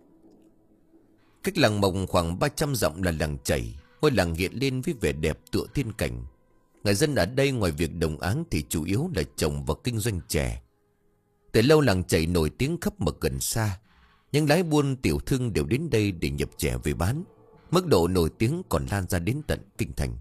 Cách làng Mộc khoảng ba trăm dặm là làng Chảy. Ngôi làng hiện lên với vẻ đẹp tựa thiên cảnh. Người dân ở đây ngoài việc đồng áng thì chủ yếu là trồng và kinh doanh chè. Từ lâu làng Chảy nổi tiếng khắp mà gần xa. Những lái buôn tiểu thương đều đến đây để nhập chè về bán. Mức độ nổi tiếng còn lan ra đến tận kinh thành.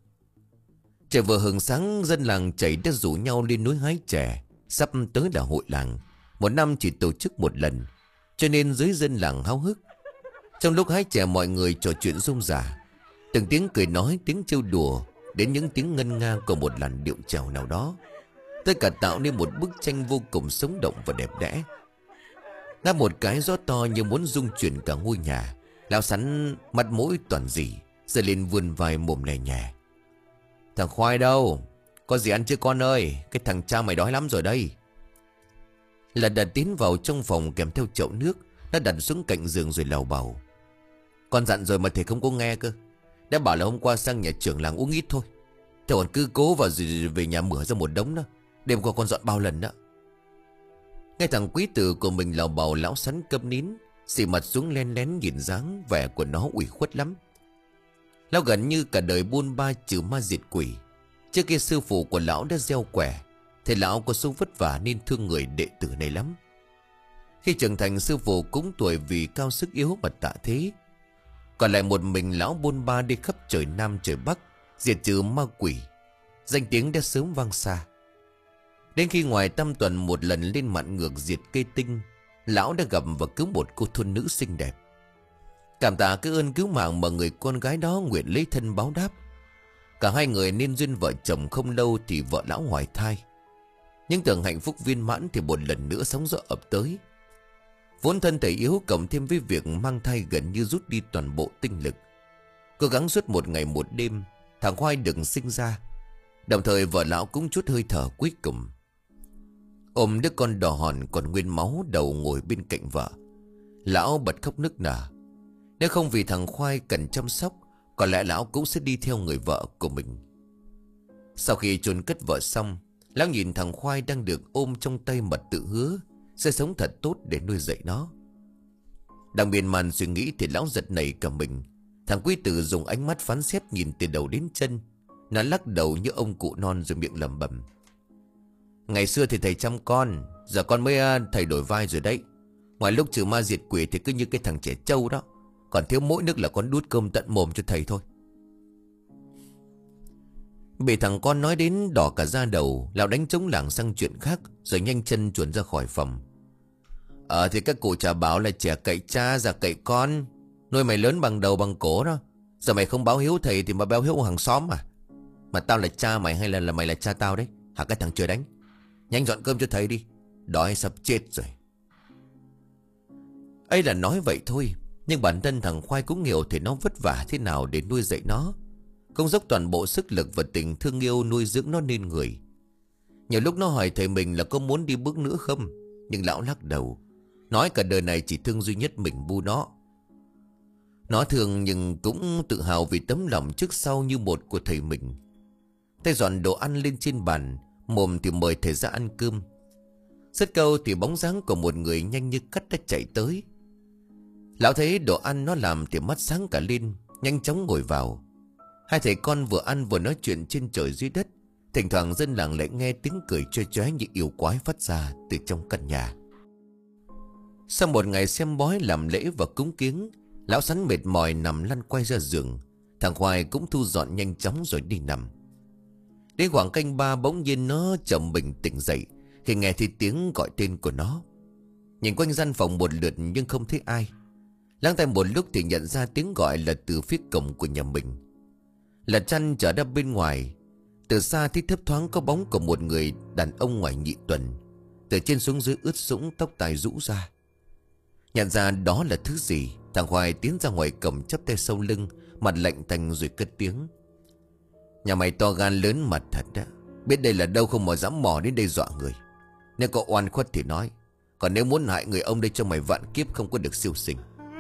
Trời vừa hừng sáng, dân làng Chảy đã rủ nhau lên núi hái chè. Sắp tới là hội làng, một năm chỉ tổ chức một lần, cho nên dưới dân làng háo hức. Trong lúc hái chè mọi người trò chuyện rôm rả, từng tiếng cười nói, tiếng trêu đùa, đến những tiếng ngân nga của một làn điệu chèo nào đó. Tất cả tạo nên một bức tranh vô cùng sống động và đẹp đẽ. Ngáp một cái gió to như muốn rung chuyển cả ngôi nhà. Lão Sắn mặt mũi toàn dỉ, giơ lên vươn vai mồm lè nhè. Thằng Khoai đâu? Có gì ăn chưa con ơi? Cái thằng cha mày đói lắm rồi đây. Là đã tiến vào trong phòng kèm theo chậu nước. Nó đặt xuống cạnh giường rồi lầu bầu. Con dặn rồi mà thầy không có nghe cơ. Đã bảo là hôm qua sang nhà trưởng làng uống ít thôi. Thầy còn cứ cố vào rồi về nhà mửa ra một đống đó. Đêm qua con dọn bao lần đó. Nghe thằng quý tử của mình lầu bầu, lão Sắn câm nín, xì mặt xuống len lén nhìn dáng vẻ của nó ủy khuất lắm. Lão gần như cả đời buôn ba trừ ma diệt quỷ. Trước kia sư phụ của lão đã gieo quẻ, thầy lão có số vất vả nên thương người đệ tử này lắm. Khi trưởng thành, sư phụ cũng tuổi vì cao sức yếu mà tạ thế. Còn lại một mình lão buôn ba đi khắp trời Nam trời Bắc, diệt trừ ma quỷ. Danh tiếng đã sớm vang xa. Đến khi ngoài Tam Tuần một lần lên mạn ngược diệt cây tinh, lão đã gặp và cứu một cô thôn nữ xinh đẹp. Cảm tạ cái ơn cứu mạng mà người con gái đó nguyện lấy thân báo đáp. Cả hai người nên duyên vợ chồng không lâu thì vợ lão hoài thai. Nhưng tưởng hạnh phúc viên mãn thì một lần nữa sóng gió ập tới. Vốn thân thể yếu cộng thêm với việc mang thai gần như rút đi toàn bộ tinh lực. Cố gắng suốt một ngày một đêm, thằng Khoai được sinh ra. Đồng thời vợ lão cũng chút hơi thở cuối cùng. Ôm đứa con đỏ hòn còn nguyên máu đầu ngồi bên cạnh vợ, lão bật khóc nức nở. Nếu không vì thằng Khoai cần chăm sóc, có lẽ lão cũng sẽ đi theo người vợ của mình. Sau khi chôn cất vợ xong, lão nhìn thằng Khoai đang được ôm trong tay mà tự hứa sẽ sống thật tốt để nuôi dạy nó. Đang miên man suy nghĩ thì lão giật nảy cả mình. Thằng quý tử dùng ánh mắt phán xét nhìn từ đầu đến chân. Nó lắc đầu như ông cụ non rồi miệng lẩm bẩm. Ngày xưa thì thầy chăm con, giờ con mới thầy đổi vai rồi đấy. Ngoài lúc trừ ma diệt quỷ thì cứ như cái thằng trẻ trâu đó. Còn thiếu mỗi nước là con đút cơm tận mồm cho thầy thôi. Bị thằng con nói đến đỏ cả da đầu, lão đánh trống lảng sang chuyện khác rồi nhanh chân chuồn ra khỏi phòng. Ờ thì các cụ chả bảo là trẻ cậy cha già cậy con. Nuôi mày lớn bằng đầu bằng cổ đó. Giờ mày không báo hiếu thầy thì mà báo hiếu hàng xóm à? Mà tao là cha mày hay là, là mày là cha tao đấy? Hả cái thằng chưa đánh? Nhanh dọn cơm cho thầy đi, đói sắp chết rồi. Ấy là nói vậy thôi, nhưng bản thân thằng Khoai cũng hiểu thì nó vất vả thế nào để nuôi dạy nó. Công dốc toàn bộ sức lực và tình thương yêu nuôi dưỡng nó nên người. Nhiều lúc nó hỏi thầy mình là có muốn đi bước nữa không, nhưng lão lắc đầu, nói cả đời này chỉ thương duy nhất mình bu nó. Nó thương nhưng cũng tự hào vì tấm lòng trước sau như một của thầy mình. Tay dọn đồ ăn lên trên bàn, mồm thì mời thầy ra ăn cơm. Dứt câu thì bóng dáng của một người nhanh như cắt đã chạy tới. Lão thấy đồ ăn nó làm thì mắt sáng cả lên, nhanh chóng ngồi vào. Hai thầy con vừa ăn vừa nói chuyện trên trời dưới đất. Thỉnh thoảng dân làng lại nghe tiếng cười chóe chóe như yêu quái phát ra từ trong căn nhà. Sau một ngày xem bói làm lễ và cúng kiếng, lão Sắn mệt mỏi nằm lăn quay ra giường. Thằng Khoai cũng thu dọn nhanh chóng rồi đi nằm. Đến khoảng canh ba bỗng nhiên nó chậm mình tỉnh dậy khi nghe thấy tiếng gọi tên của nó. Nhìn quanh gian phòng một lượt nhưng không thấy ai. Lắng tai một lúc thì nhận ra tiếng gọi là từ phía cổng của nhà mình. Lật chăn trở ra bên ngoài, từ xa thì thấp thoáng có bóng của một người đàn ông ngoài nhị tuần. Từ trên xuống dưới ướt sũng, tóc tai rũ ra. Nhận ra đó là thứ gì, thằng Khoai tiến ra ngoài cổng chắp tay sau lưng, mặt lạnh tanh rồi cất tiếng. Nhà mày to gan lớn mặt thật đó. Biết đây là đâu không mà dám mò đến đây dọa người. Nếu có oan khuất thì nói, còn nếu muốn hại người ông đây cho mày vạn kiếp không có được siêu sinh.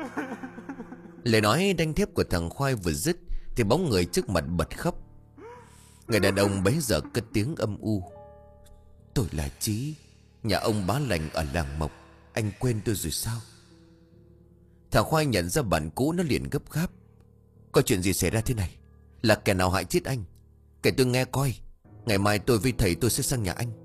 Lời nói đanh thép của thằng Khoai vừa dứt thì bóng người trước mặt bật khóc. Người đàn ông bấy giờ cất tiếng âm u. Tôi là Chí, nhà ông bá lành ở làng Mộc. Anh quên tôi rồi sao? Thằng Khoai nhận ra bạn cũ, nó liền gấp gáp. Có chuyện gì xảy ra thế này? Là kẻ nào hại chết anh? Kể tôi nghe coi. Ngày mai tôi với thầy tôi sẽ sang nhà anh.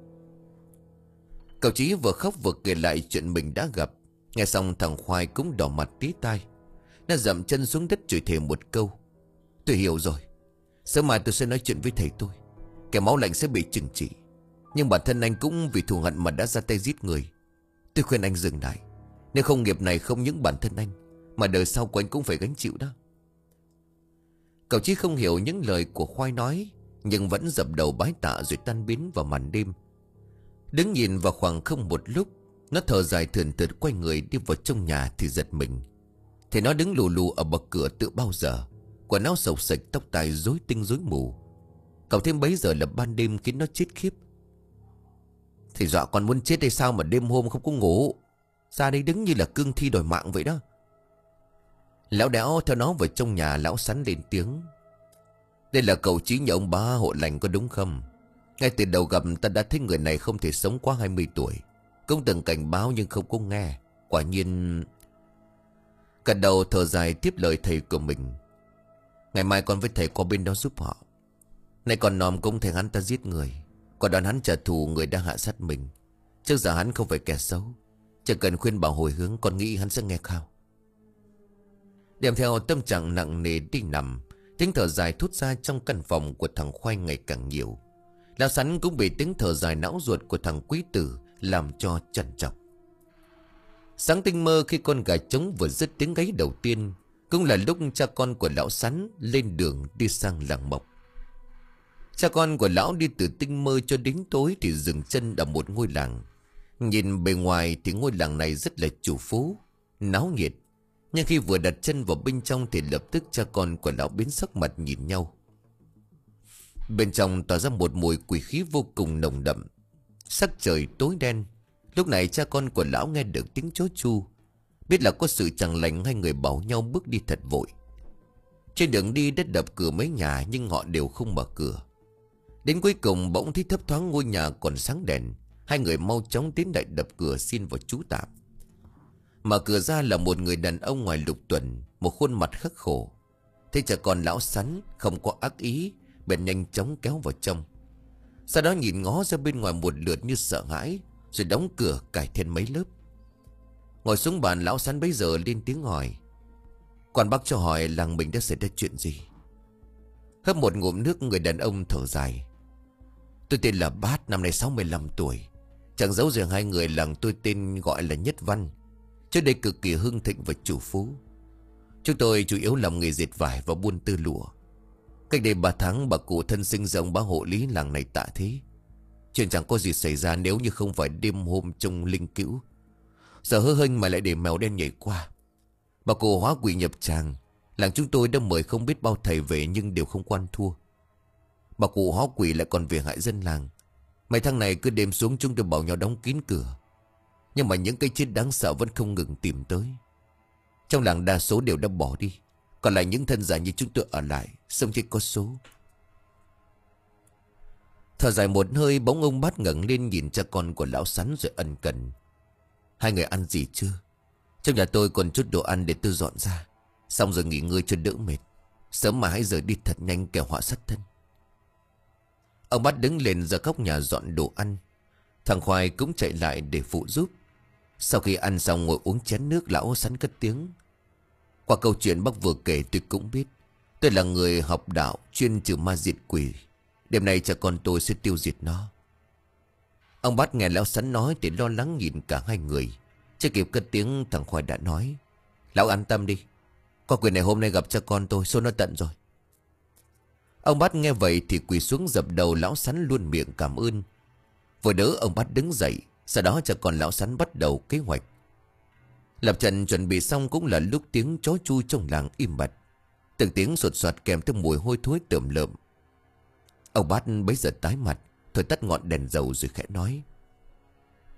Cậu Chí vừa khóc vừa kể lại chuyện mình đã gặp. Nghe xong thằng Khoai cũng đỏ mặt tí tai. Nó dậm chân xuống đất chửi thề một câu. Tôi hiểu rồi. Sớm mai tôi sẽ nói chuyện với thầy tôi. Kẻ máu lạnh sẽ bị trừng trị. Nhưng bản thân anh cũng vì thù hận mà đã ra tay giết người. Tôi khuyên anh dừng lại. Nếu không nghiệp này không những bản thân anh mà đời sau của anh cũng phải gánh chịu đó. Cậu Chí không hiểu những lời của Khoai nói, nhưng vẫn dập đầu bái tạ rồi tan biến vào màn đêm. Đứng nhìn vào khoảng không một lúc, nó thở dài thườn thượt quay người đi vào trong nhà thì giật mình. Thì nó đứng lù lù ở bậc cửa tự bao giờ, quần áo xộc xệch, tóc tai rối tinh rối mù. Cậu thêm bấy giờ là ban đêm khiến nó chết khiếp. Thì dọa còn muốn chết hay sao mà đêm hôm không có ngủ? Ra đây đứng như là cương thi đòi mạng vậy đó. Lão đéo theo nó vào trong nhà. Lão Sắn lên tiếng. Đây là cậu Chí nhà ông bá hộ lành có đúng không? Ngay từ đầu gặp ta đã thấy người này không thể sống quá hai mươi tuổi. Cũng từng cảnh báo nhưng không có nghe. Quả nhiên... Cả đầu thở dài tiếp lời thầy của mình. Ngày mai con với thầy qua bên đó giúp họ. Này còn nòm cũng thấy hắn ta giết người, còn đoàn hắn trả thù người đang hạ sát mình. Trước giờ hắn không phải kẻ xấu. Chỉ cần khuyên bảo hồi hướng, con nghĩ hắn sẽ nghe khao. Đem theo tâm trạng nặng nề đi nằm, tiếng thở dài thốt ra trong căn phòng của thằng Khoai ngày càng nhiều. Lão Sắn cũng bị tiếng thở dài não ruột của thằng Quý Tử làm cho trằn trọc. Sáng tinh mơ khi con gà trống vừa dứt tiếng gáy đầu tiên, cũng là lúc cha con của lão Sắn lên đường đi sang làng Mộc. Cha con của lão đi từ tinh mơ cho đến tối thì dừng chân ở một ngôi làng. Nhìn bề ngoài thì ngôi làng này rất là chủ phú, náo nhiệt. Nhưng khi vừa đặt chân vào bên trong thì lập tức cha con của lão biến sắc mặt nhìn nhau. Bên trong tỏa ra một mùi quỷ khí vô cùng nồng đậm. Sắc trời tối đen. Lúc này cha con của lão nghe được tiếng chó chu, biết là có sự chẳng lành. Hai người bảo nhau bước đi thật vội. Trên đường đi đất đập cửa mấy nhà nhưng họ đều không mở cửa. Đến cuối cùng bỗng thấy thấp thoáng ngôi nhà còn sáng đèn. Hai người mau chóng tiến lại đập cửa xin vào trú tạm. Mở cửa ra là một người đàn ông ngoài lục tuần, một khuôn mặt khắc khổ. Thế cha con lão Sắn không có ác ý, bèn nhanh chóng kéo vào trong. Sau đó nhìn ngó ra bên ngoài một lượt như sợ hãi, rồi đóng cửa cài thêm mấy lớp. Ngồi xuống bàn, lão Sắn bấy giờ lên tiếng hỏi. Quan bác cho hỏi làng mình đã xảy ra chuyện gì? Hớp một ngụm nước, người đàn ông thở dài. Tôi tên là Bát, năm nay sáu mươi lăm tuổi. Chẳng giấu riêng hai người làng tôi tên gọi là Nhất Văn. Trước đây cực kỳ hưng thịnh và chủ phú. Chúng tôi chủ yếu làm nghề dệt vải và buôn tơ lụa. Cách đây ba tháng bà cụ thân sinh ra ông bá hộ lý làng này tạ thế. Chuyện chẳng có gì xảy ra nếu như không phải đêm hôm trong linh cữu. Giờ hơ hênh mà lại để mèo đen nhảy qua. Bà cụ hóa quỷ nhập tràng. Làng chúng tôi đã mời không biết bao thầy về nhưng đều không quan thua. Bà cụ hóa quỷ lại còn về hại dân làng. Mấy tháng này cứ đêm xuống chúng tôi bảo nhau đóng kín cửa. Nhưng mà những cái chết đáng sợ vẫn không ngừng tìm tới. Trong làng đa số đều đã bỏ đi. Còn lại những thân giả như chúng tôi ở lại, sống chết có số. Thở dài một hơi, bỗng ông Bát ngẩng lên nhìn cha con của lão Sắn rồi ân cần. Hai người ăn gì chưa? Trong nhà tôi còn chút đồ ăn để tôi dọn ra. Xong rồi nghỉ ngơi cho đỡ mệt. Sớm mà hãy rời đi thật nhanh kẻo họa sát thân. Ông Bát đứng lên ra góc nhà dọn đồ ăn. Thằng Khoai cũng chạy lại để phụ giúp. Sau khi ăn xong ngồi uống chén nước, lão Sắn cất tiếng. Qua câu chuyện bác vừa kể tôi cũng biết. Tôi là người học đạo chuyên trừ ma diệt quỷ. Đêm nay cha con tôi sẽ tiêu diệt nó. Ông Bát nghe lão Sắn nói thì lo lắng nhìn cả hai người. Chưa kịp cất tiếng, thằng Khoai đã nói. Lão an tâm đi. Có quyền này hôm nay gặp cha con tôi, số nó tận rồi. Ông Bát nghe vậy thì quỳ xuống dập đầu. Lão Sắn luôn miệng cảm ơn. Vừa đỡ ông Bát đứng dậy. Sau đó cha con lão Sắn bắt đầu kế hoạch. Lập trận chuẩn bị xong cũng là lúc tiếng chó chu trong làng im bặt. Từng tiếng sột soạt kèm theo mùi hôi thối tởm lợm. Ông Bát bấy giờ tái mặt, thổi tắt ngọn đèn dầu rồi khẽ nói.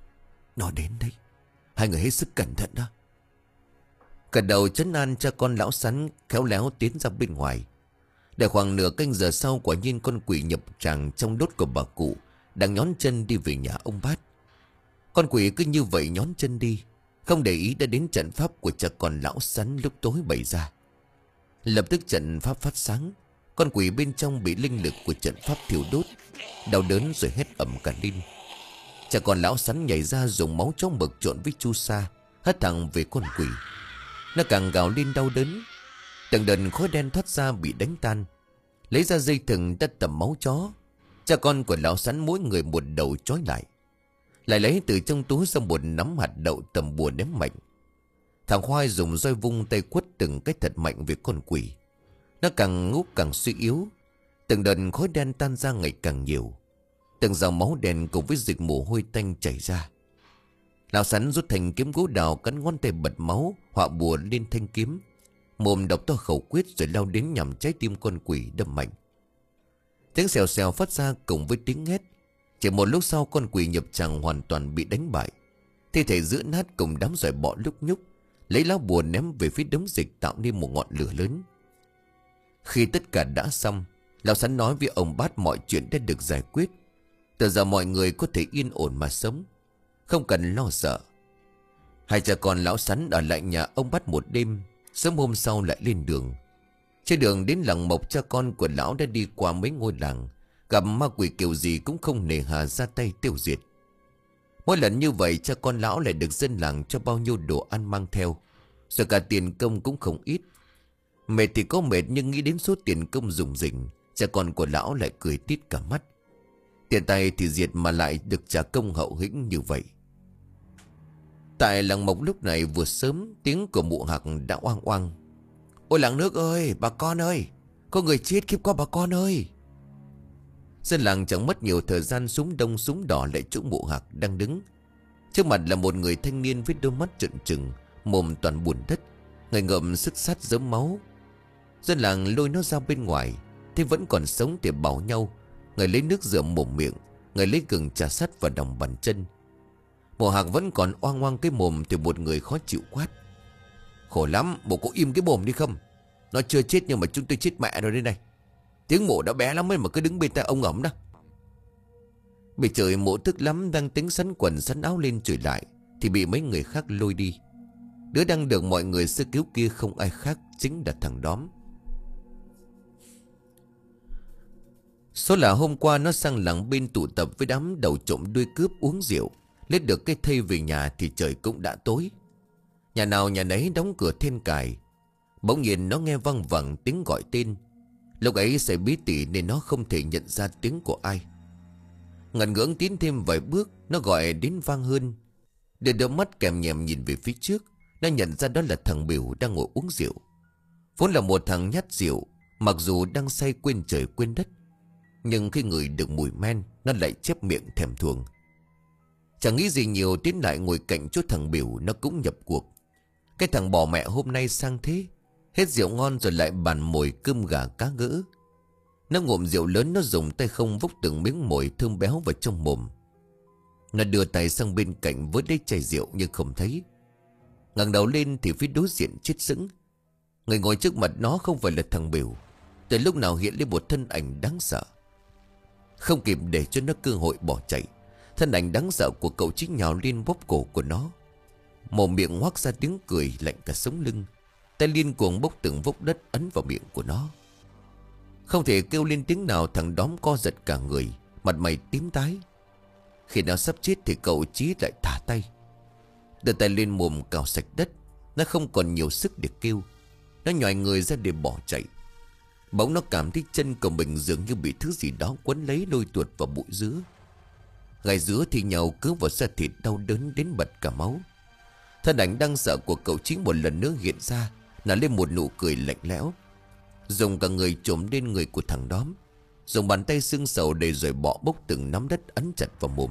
Nó đến đấy. Hai người hết sức cẩn thận đó. Cả đầu trấn an cha con lão Sắn khéo léo tiến ra bên ngoài. Để khoảng nửa canh giờ sau, quả nhiên con quỷ nhập tràng trong đốt của bà cụ đang nhón chân đi về nhà ông Bát. Con quỷ cứ như vậy nhón chân đi, không để ý đã đến trận pháp của cha con lão Sắn lúc tối bày ra. Lập tức trận pháp phát sáng. Con quỷ bên trong bị linh lực của trận pháp thiêu đốt, đau đớn rồi hét ầm cả lên. Cha con lão Sắn nhảy ra dùng máu chó mực trộn với chu sa hất thẳng về con quỷ. Nó càng gào lên đau đớn. Từng đợt khói đen thoát ra bị đánh tan. Lấy ra dây thừng tất tầm máu chó. Cha con của lão Sắn mỗi người một đầu trói lại. Lại lấy từ trong túi ra một nắm hạt đậu tầm bùa ném mạnh. Thằng Khoai dùng roi vung tay quất từng cái thật mạnh về con quỷ. Nó càng ngúp càng suy yếu. Từng đợt khói đen tan ra ngày càng nhiều. Từng dòng máu đen cùng với dịch mồ hôi tanh chảy ra. Lão Sắn rút thành kiếm gỗ đào, cắn ngón tay bật máu, họa bùa lên thanh kiếm. Mồm đọc to khẩu quyết rồi lao đến nhằm trái tim con quỷ đâm mạnh. Tiếng xèo xèo phát ra cùng với tiếng hét. Chỉ một lúc sau, con quỷ nhập tràng hoàn toàn bị đánh bại. Thi thể giữa nát cùng đám giỏi bọ lúc nhúc, lấy lá bùa ném về phía đống dịch tạo nên một ngọn lửa lớn. Khi tất cả đã xong, lão Sắn nói với ông Bát mọi chuyện đã được giải quyết. Từ giờ mọi người có thể yên ổn mà sống, không cần lo sợ. Hai cha con lão Sắn ở lại nhà ông Bát một đêm. Sớm hôm sau lại lên đường. Trên đường đến làng Mộc, cha con của lão đã đi qua mấy ngôi làng. Gặp ma quỷ kiểu gì cũng không nề hà ra tay tiêu diệt. Mỗi lần như vậy, cha con lão lại được dân làng cho bao nhiêu đồ ăn mang theo, rồi cả tiền công cũng không ít. Mệt thì có mệt, nhưng nghĩ đến số tiền công dùng dình, cha con của lão lại cười tít cả mắt. Tiền tài thì diệt mà lại được trả công hậu hĩnh như vậy. Tại làng Mộc lúc này vừa sớm, tiếng của mụ Hạc đã oang oang. Ôi làng nước ơi, bà con ơi, có người chết khiếp quá bà con ơi. Dân làng chẳng mất nhiều thời gian, súng đông súng đỏ lại chỗ mụ Hạc đang đứng. Trước mặt là một người thanh niên với đôi mắt trợn trừng, mồm toàn bùn đất, người ngậm sức sắt giớm máu. Dân làng lôi nó ra bên ngoài, thế vẫn còn sống thì bảo nhau. Người lấy nước rửa mồm miệng, người lấy gừng trà sắt và đồng bàn chân. Mụ Hạc vẫn còn oang oang cái mồm thì một người khó chịu quát. Khổ lắm, bộ có im cái mồm đi không? Nó chưa chết nhưng mà chúng tôi chết mẹ rồi đây này. Tiếng mụ đã bé lắm ấy mà cứ đứng bên tai ông ẩm đó. Bị trời mụ tức lắm, đang tính sắn quần sắn áo lên chửi lại thì bị mấy người khác lôi đi. Đứa đang được mọi người sơ cứu kia không ai khác chính là thằng Đóm. Số là hôm qua nó sang làng bên tụ tập với đám đầu trộm đuôi cướp uống rượu. Lấy được cái thây về nhà thì trời cũng đã tối. Nhà nào nhà nấy đóng cửa then cài. Bỗng nhiên nó nghe văng vẳng tiếng gọi tên. Lúc ấy sẽ bí tỉ nên nó không thể nhận ra tiếng của ai. Ngần ngưỡng tiến thêm vài bước, nó gọi đến vang hơn. Để đôi mắt kèm nhèm nhìn về phía trước, nó nhận ra đó là thằng Biểu đang ngồi uống rượu. Vốn là một thằng nhát rượu, mặc dù đang say quên trời quên đất, nhưng khi ngửi được mùi men, nó lại chép miệng thèm thuồng. Chẳng nghĩ gì nhiều, tiến lại ngồi cạnh chỗ thằng Biểu, nó cũng nhập cuộc. Cái thằng bỏ mẹ hôm nay sang thế, hết rượu ngon rồi lại bàn mồi cơm gà cá gỡ. Nó ngụm rượu lớn, nó dùng tay không vốc từng miếng mồi thơm béo vào trong mồm. Nó đưa tay sang bên cạnh với lấy chai rượu nhưng không thấy. Ngẩng đầu lên thì phía đối diện chết sững. Người ngồi trước mặt nó không phải là thằng Biểu. Từ lúc nào hiện lên một thân ảnh đáng sợ. Không kịp để cho nó cơ hội bỏ chạy, thân ảnh đáng sợ của cậu chính nhào lên bóp cổ của nó. Mồm miệng hoác ra tiếng cười lạnh cả sống lưng. Tay liên cuồng bốc từng vốc đất ấn vào miệng của nó. Không thể kêu lên tiếng nào, thằng Đóm co giật cả người, mặt mày tím tái. Khi nó sắp chết thì cậu Chí lại thả tay, đưa tay lên mồm cào sạch đất. Nó không còn nhiều sức để kêu. Nó nhòi người ra để bỏ chạy. Bỗng nó cảm thấy chân của mình dường như bị thứ gì đó quấn lấy, lôi tuột vào bụi dứa. Gai dứa thì nhàu cứ vào da thịt, đau đớn đến bật cả máu. Thân ảnh đang sợ của cậu Chí một lần nữa hiện ra, nở lên một nụ cười lạnh lẽo, dùng cả người trồm lên người của thằng Đóm, dùng bàn tay xương sầu để rồi bỏ bốc từng nắm đất ấn chặt vào mồm.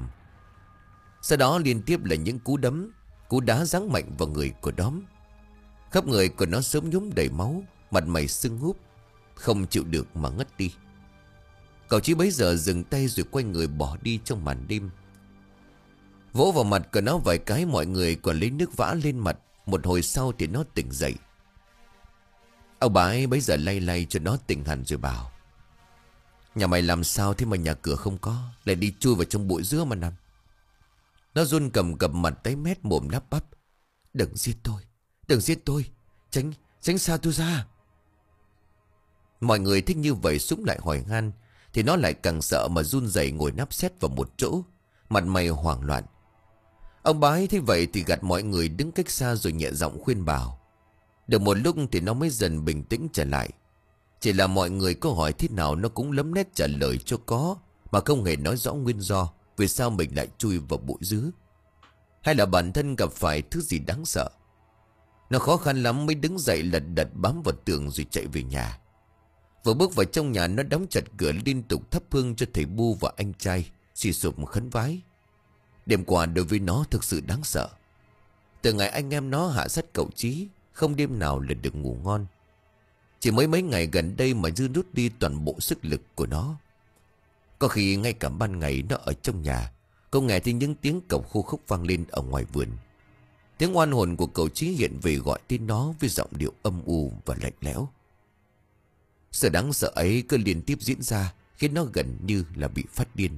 Sau đó liên tiếp là những cú đấm, cú đá giáng mạnh vào người của Đóm. Khắp người của nó sớm nhúm đầy máu, mặt mày sưng húp, không chịu được mà ngất đi. Cậu Chí bấy giờ dừng tay rồi quay người bỏ đi trong màn đêm. Vỗ vào mặt của nó vài cái, mọi người còn lấy nước vã lên mặt. Một hồi sau thì nó tỉnh dậy. Ông bà ấy bấy giờ lay lay cho nó tỉnh hẳn rồi bảo: Nhà mày làm sao thế mà nhà cửa không có, lại đi chui vào trong bụi dứa mà nằm. Nó run cầm cập, mặt tái mét, mồm lắp bắp: Đừng giết tôi, đừng giết tôi, Tránh, tránh xa tôi ra. Mọi người thích như vậy súng lại hỏi han, thì nó lại càng sợ mà run rẩy ngồi nắp xét vào một chỗ, mặt mày hoảng loạn. Ông bà ấy thấy vậy thì gạt mọi người đứng cách xa rồi nhẹ giọng khuyên bảo. Được một lúc thì nó mới dần bình tĩnh trở lại. Chỉ là mọi người có hỏi thế nào nó cũng lấm lét trả lời cho có, mà không hề nói rõ nguyên do vì sao mình lại chui vào bụi dứa, hay là bản thân gặp phải thứ gì đáng sợ. Nó khó khăn lắm mới đứng dậy, lật đật bám vào tường rồi chạy về nhà. Vừa bước vào trong nhà, nó đóng chặt cửa, liên tục thắp hương cho thầy Bu và anh trai, suy sụp khấn vái. Đêm qua đối với nó thực sự đáng sợ. Từ ngày anh em nó hạ sát cậu Chí, không đêm nào là được ngủ ngon. Chỉ mới mấy ngày gần đây mà dư rút đi toàn bộ sức lực của nó. Có khi ngay cả ban ngày nó ở trong nhà, cô nghe thấy những tiếng cổng khô khốc vang lên ở ngoài vườn. Tiếng oan hồn của cậu Chí hiện về gọi tên nó với giọng điệu âm u và lạnh lẽo. Sự đáng sợ ấy cứ liên tiếp diễn ra, khiến nó gần như là bị phát điên.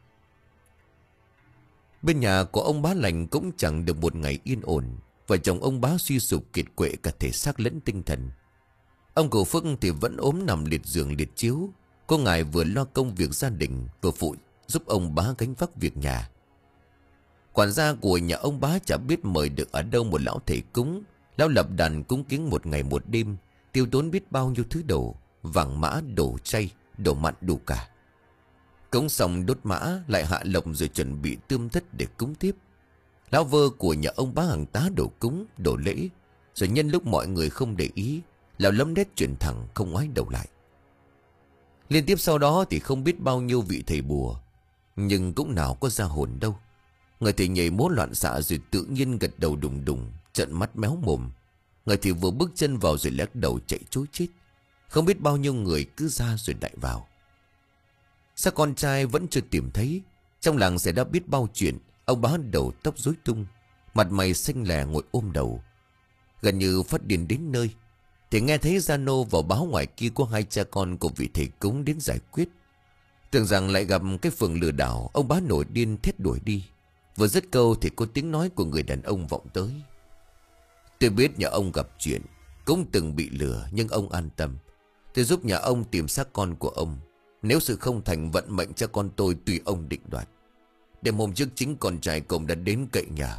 Bên nhà của ông Bá Lành cũng chẳng được một ngày yên ổn. Vợ chồng ông Bá suy sụp kiệt quệ cả thể xác lẫn tinh thần. Ông cụ Phước thì vẫn ốm nằm liệt giường liệt chiếu. Cô ngài vừa lo công việc gia đình, vừa phụ giúp ông Bá gánh vác việc nhà. Quản gia của nhà ông Bá chả biết mời được ở đâu một lão thầy cúng. Lão lập đàn cúng kiến một ngày một đêm, tiêu tốn biết bao nhiêu thứ đồ, vàng mã, đồ chay, đồ mặn đủ cả. Cúng xong đốt mã, lại hạ lộc rồi chuẩn bị tươm tất để cúng tiếp. Lão vơ của nhà ông Bá hàng tá đổ cúng, đổ lễ, rồi nhân lúc mọi người không để ý, lão lấm đét chuyển thẳng không ngoái đầu lại. Liên tiếp sau đó thì không biết bao nhiêu vị thầy bùa, nhưng cũng nào có ra hồn đâu. Người thì nhảy múa loạn xạ rồi tự nhiên gật đầu đùng đùng, trợn mắt méo mồm. Người thì vừa bước chân vào rồi lắc đầu chạy trối chết. Không biết bao nhiêu người cứ ra rồi lại vào. Sao con trai vẫn chưa tìm thấy? Trong làng xảy ra biết bao chuyện. Ông Bá đầu tóc rối tung, mặt mày xanh lè ngồi ôm đầu, gần như phát điên đến nơi. Thì nghe thấy Giano vào báo ngoài kia có hai cha con của vị thầy cúng đến giải quyết. Tưởng rằng lại gặp cái phường lừa đảo, ông Bá nổi điên thét đuổi đi. Vừa dứt câu thì có tiếng nói của người đàn ông vọng tới. Tôi biết nhà ông gặp chuyện, cũng từng bị lừa, nhưng ông an tâm. Tôi giúp nhà ông tìm xác con của ông. Nếu sự không thành vận mệnh cho con tôi tùy ông định đoạt. Đêm hôm trước chính con trai cùng đã đến cậy nhà.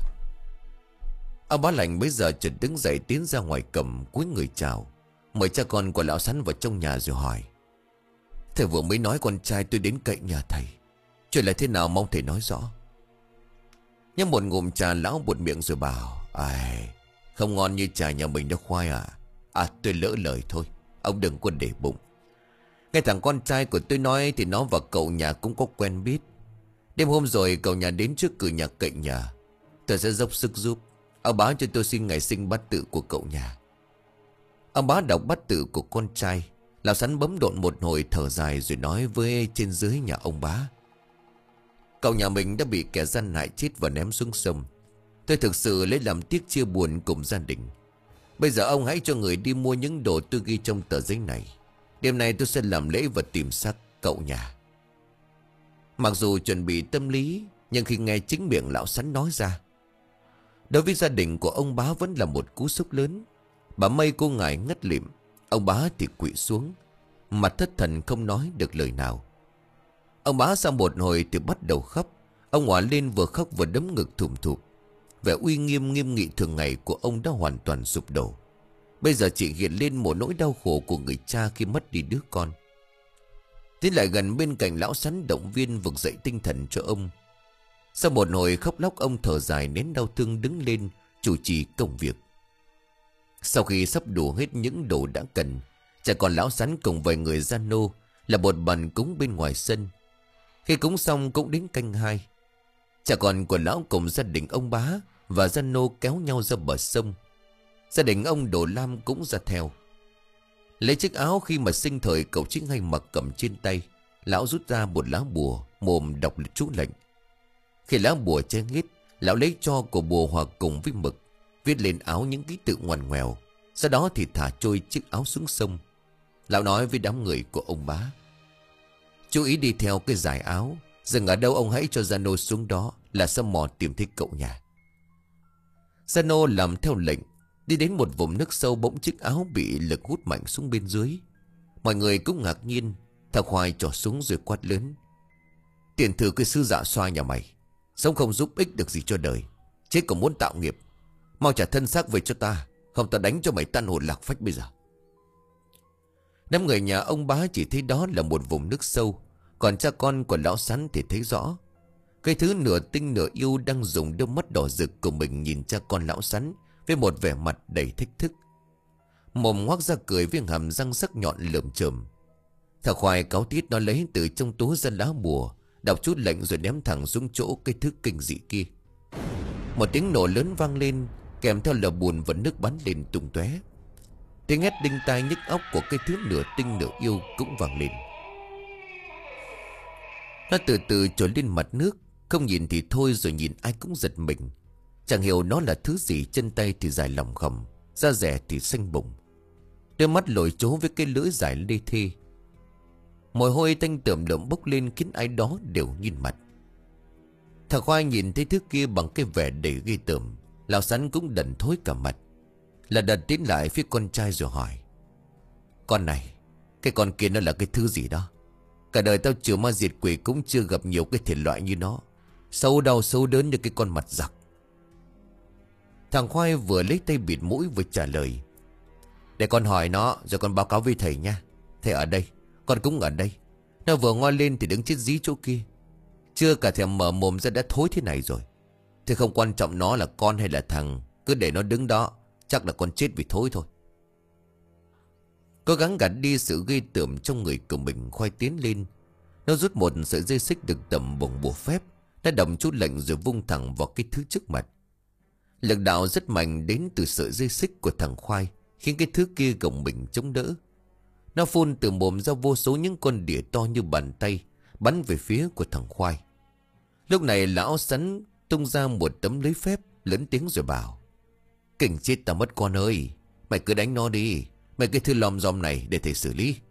Ông Bá Lành bây giờ chợt đứng dậy tiến ra ngoài cầm cúi người chào, mời cha con của lão Sắn vào trong nhà rồi hỏi: Thầy vừa mới nói con trai tôi đến cậy nhà thầy, chuyện là thế nào mong thầy nói rõ. Nhấp một ngụm trà, lão buột miệng rồi bảo: Ai, không ngon như trà nhà mình đâu khoai à. À, tôi lỡ lời thôi, ông đừng có để bụng. Nghe thằng con trai của tôi nói thì nó và cậu nhà cũng có quen biết. Đêm hôm rồi cậu nhà đến trước cửa nhà cậy nhà. Tôi sẽ dốc sức giúp. Ông báo cho tôi xin ngày sinh bát tự của cậu nhà. Ông Bá đọc bát tự của con trai. Lão Sắn bấm độn một hồi thở dài rồi nói với trên dưới nhà ông Bá: Cậu nhà mình đã bị kẻ gian hại chết và ném xuống sông. Tôi thực sự lấy làm tiếc chia buồn cùng gia đình. Bây giờ ông hãy cho người đi mua những đồ tôi ghi trong tờ giấy này. Đêm nay tôi sẽ làm lễ và tìm xác cậu nhà. Mặc dù chuẩn bị tâm lý, nhưng khi nghe chính miệng lão Sắn nói ra, đối với gia đình của ông Bá vẫn là một cú sốc lớn. Bà Mây cô ngài ngất lịm, ông Bá thì quỵ xuống, mặt thất thần không nói được lời nào. Ông Bá sau một hồi thì bắt đầu khóc. Ông òa lên vừa khóc vừa đấm ngực thùm thụp. Vẻ uy nghiêm nghiêm nghị thường ngày của ông đã hoàn toàn sụp đổ. Bây giờ chỉ hiện lên một nỗi đau khổ của người cha khi mất đi đứa con. Tiến lại gần bên cạnh lão Sắn động viên vực dậy tinh thần cho ông. Sau một hồi khóc lóc, ông thở dài nén đau thương đứng lên chủ trì công việc. Sau khi sắp đủ hết những đồ đã cần, cha con lão Sắn cùng vài người gian nô là một bàn cúng bên ngoài sân. Khi cúng xong cũng đến canh hai. Cha con của lão cùng gia đình ông Bá và gian nô kéo nhau ra bờ sông. Gia đình ông Đồ Lam cũng ra theo. Lấy chiếc áo khi mà sinh thời cậu chính hay mặc cầm trên tay, lão rút ra một lá bùa, mồm đọc chú lệnh. Khi lá bùa che hết, Lão lấy tro của bùa hòa cùng với mực, viết lên áo những ký tự ngoằn ngoèo. Sau đó thì thả trôi chiếc áo xuống sông. Lão nói với đám người của ông bá: chú ý đi theo cái dải áo, dừng ở đâu ông hãy cho Giano xuống đó, là Sâm mò tìm thấy cậu nhà. Giano làm theo lệnh. Đi đến một vùng nước sâu, bỗng chiếc áo bị lực hút mạnh xuống bên dưới. Mọi người cũng ngạc nhiên. Thằng Khoai trỏ súng rồi quát lớn: tiền thử cái sư dạ xoa nhà mày, sống không giúp ích được gì cho đời, chết còn muốn tạo nghiệp. Mau trả thân xác về cho ta, không ta đánh cho mày tan hồn lạc phách bây giờ. Đám người nhà ông bá chỉ thấy đó là một vùng nước sâu, còn cha con của lão Sắn thì thấy rõ. Cái thứ nửa tinh nửa yêu đang dùng đôi mắt đỏ rực của mình nhìn cha con lão Sắn với một vẻ mặt đầy thách thức. Mồm ngoác ra cười với hàm răng sắc nhọn lởm chởm. Thằng Khoai cáu tít nó lấy từ trong túi ra lá bùa, đọc chút lệnh rồi ném thẳng xuống chỗ cái thứ kinh dị kia. Một tiếng nổ lớn vang lên, kèm theo là bùn và nước bắn lên tung tóe. Tiếng hét đinh tai nhức óc của cái thứ nửa tinh nửa yêu cũng vang lên. Nó từ từ trồi lên mặt nước, không nhìn thì thôi rồi nhìn ai cũng giật mình. Chẳng hiểu nó là thứ gì, chân tay thì dài lòng khòng, da rẻ thì xanh bùng, đôi mắt lồi chố với cái lưỡi dài lê thê. Mồ hôi tanh tởm lợm bốc lên khiến ai đó đều nhìn mặt. Thằng Khoai nhìn thấy thứ kia bằng cái vẻ đầy ghê tởm. Lão Sắn cũng đần thối cả mặt. Là đợt tiến lại phía con trai rồi hỏi: con này, cái con kia nó là cái thứ gì đó? Cả đời tao trừ ma diệt quỷ cũng chưa gặp nhiều cái thể loại như nó, sâu đau sâu đớn như cái con mặt giặc. Thằng Khoai vừa lấy tay bịt mũi vừa trả lời: để con hỏi nó rồi con báo cáo với thầy nha. Thầy ở đây, con cũng ở đây. Nó vừa ngoi lên thì đứng chết dí chỗ kia, chưa cả thèm mở mồm ra đã thối thế này rồi. Thế không quan trọng nó là con hay là thằng, cứ để nó đứng đó, chắc là con chết vì thối thôi. Cố gắng gạt đi sự ghê tởm trong người của mình, Khoai tiến lên. Nó rút một sợi dây xích được tầm bằng bùa phép, đã đọc chút lệnh rồi vung thẳng vào cái thứ trước mặt. Lực đạo rất mạnh đến từ sợi dây xích của thằng Khoai, khiến cái thứ kia gồng mình chống đỡ. Nó phun từ mồm ra vô số những con đỉa to như bàn tay, bắn về phía của thằng Khoai. Lúc này lão Sắn tung ra một tấm lưới phép, lớn tiếng rồi bảo: kinh chết tao mất con ơi, mày cứ đánh nó đi, mày cái thứ lòm dòm này để thầy xử lý.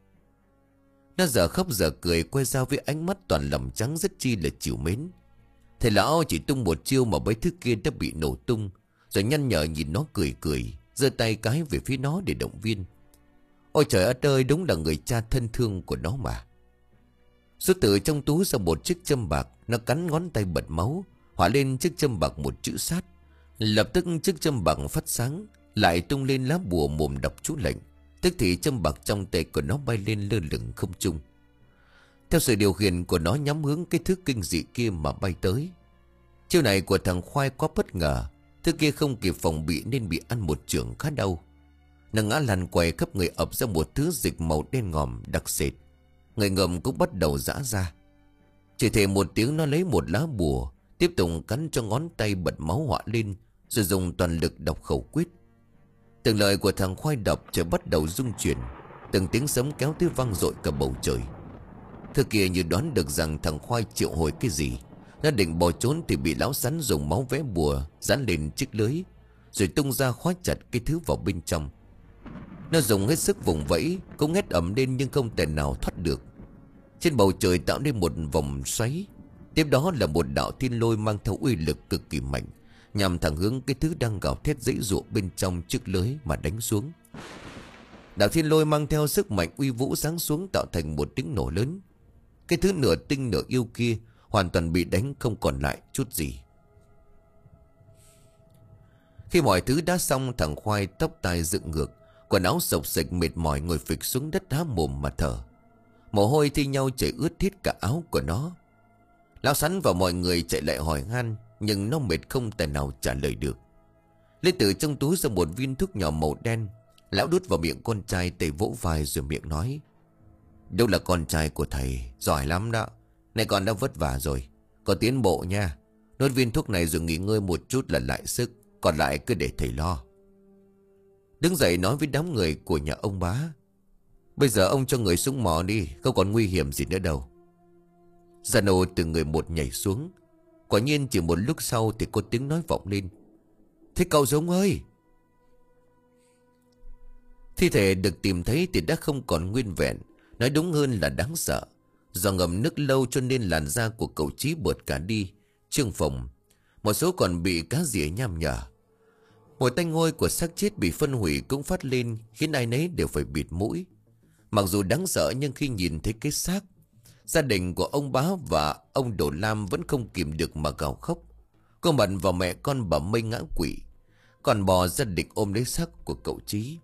Nó giờ khóc giờ cười, quay ra với ánh mắt toàn lòng trắng rất chi là chịu mến. Thầy lão chỉ tung một chiêu mà mấy thứ kia đã bị nổ tung, rồi nhăn nhở nhìn nó cười cười, giơ tay cái về phía nó để động viên. Ôi trời ơi ơi, đúng là người cha thân thương của nó mà. Rút từ trong túi ra một chiếc châm bạc, nó cắn ngón tay bật máu, họa lên chiếc châm bạc một chữ sát. Lập tức chiếc châm bạc phát sáng, lại tung lên lá bùa mồm đọc chú lệnh. Tức thì châm bạc trong tay của nó bay lên lơ lửng không trung, theo sự điều khiển của nó nhắm hướng cái thứ kinh dị kia mà bay tới. Chiêu này của thằng Khoai quá bất ngờ, thứ kia không kịp phòng bị nên bị ăn một chưởng khá đau. Nó ngã lăn quay khắp người, ập ra một thứ dịch màu đen ngòm đặc sệt. Người ngầm cũng bắt đầu giã ra. Chỉ thể một tiếng, nó lấy một lá bùa, tiếp tục cắn cho ngón tay bật máu họa lên, rồi dùng toàn lực đọc khẩu quyết. Từng lời của thằng Khoai đọc trời bắt đầu rung chuyển, từng tiếng sấm kéo tới vang dội cả bầu trời. Thứ kia như đoán được rằng thằng Khoai triệu hồi cái gì, nó định bỏ trốn thì bị lão Sắn dùng máu vẽ bùa dán lên chiếc lưới, rồi tung ra khóa chặt cái thứ vào bên trong. Nó dùng hết sức vùng vẫy, cũng hét ầm lên nhưng không thể nào thoát được. Trên bầu trời tạo nên một vòng xoáy, tiếp đó là một đạo thiên lôi mang theo uy lực cực kỳ mạnh, nhằm thẳng hướng cái thứ đang gào thét dãy dụa bên trong chiếc lưới mà đánh xuống. Đạo thiên lôi mang theo sức mạnh uy vũ giáng xuống, tạo thành một tiếng nổ lớn. Cái thứ nửa tinh nửa yêu kia hoàn toàn bị đánh không còn lại chút gì. Khi mọi thứ đã xong, thằng Khoai tóc tai dựng ngược, quần áo sộc sạch mệt mỏi ngồi phịch xuống đất há mồm mà thở. Mồ hôi thi nhau chảy ướt hết cả áo của nó. Lão Sắn và mọi người chạy lại hỏi han, nhưng nó mệt không thể nào trả lời được. Lấy từ trong túi ra một viên thuốc nhỏ màu đen, lão đút vào miệng con trai, tay vỗ vai rồi miệng nói: đâu là con trai của thầy, giỏi lắm đó. Này con đã vất vả rồi, có tiến bộ nha. Nuốt viên thuốc này rồi nghỉ ngơi một chút là lại sức, còn lại cứ để thầy lo. Đứng dậy nói với đám người của nhà ông bá: bây giờ ông cho người xuống mò đi, không còn nguy hiểm gì nữa đâu. Giano từ người một nhảy xuống, Quả nhiên chỉ một lúc sau thì có tiếng nói vọng lên: "Thế cậu Dũng ơi!" Thi thể được tìm thấy thì đã không còn nguyên vẹn, nói đúng hơn là đáng sợ. Do ngâm nước lâu cho nên làn da của cậu Chí bợt cả đi, trương phồng, một số còn bị cá rỉa nham nhở. Mùi tanh hôi của xác chết bị phân hủy cũng phát lên, khiến ai nấy đều phải bịt mũi. Mặc dù đáng sợ nhưng khi nhìn thấy cái xác, gia đình của ông Bá và ông Đồ Lam vẫn không kìm được mà gào khóc. Cô Mận và mẹ con bà Mây ngã quỵ, còn bò gia đình ôm lấy xác của cậu Chí.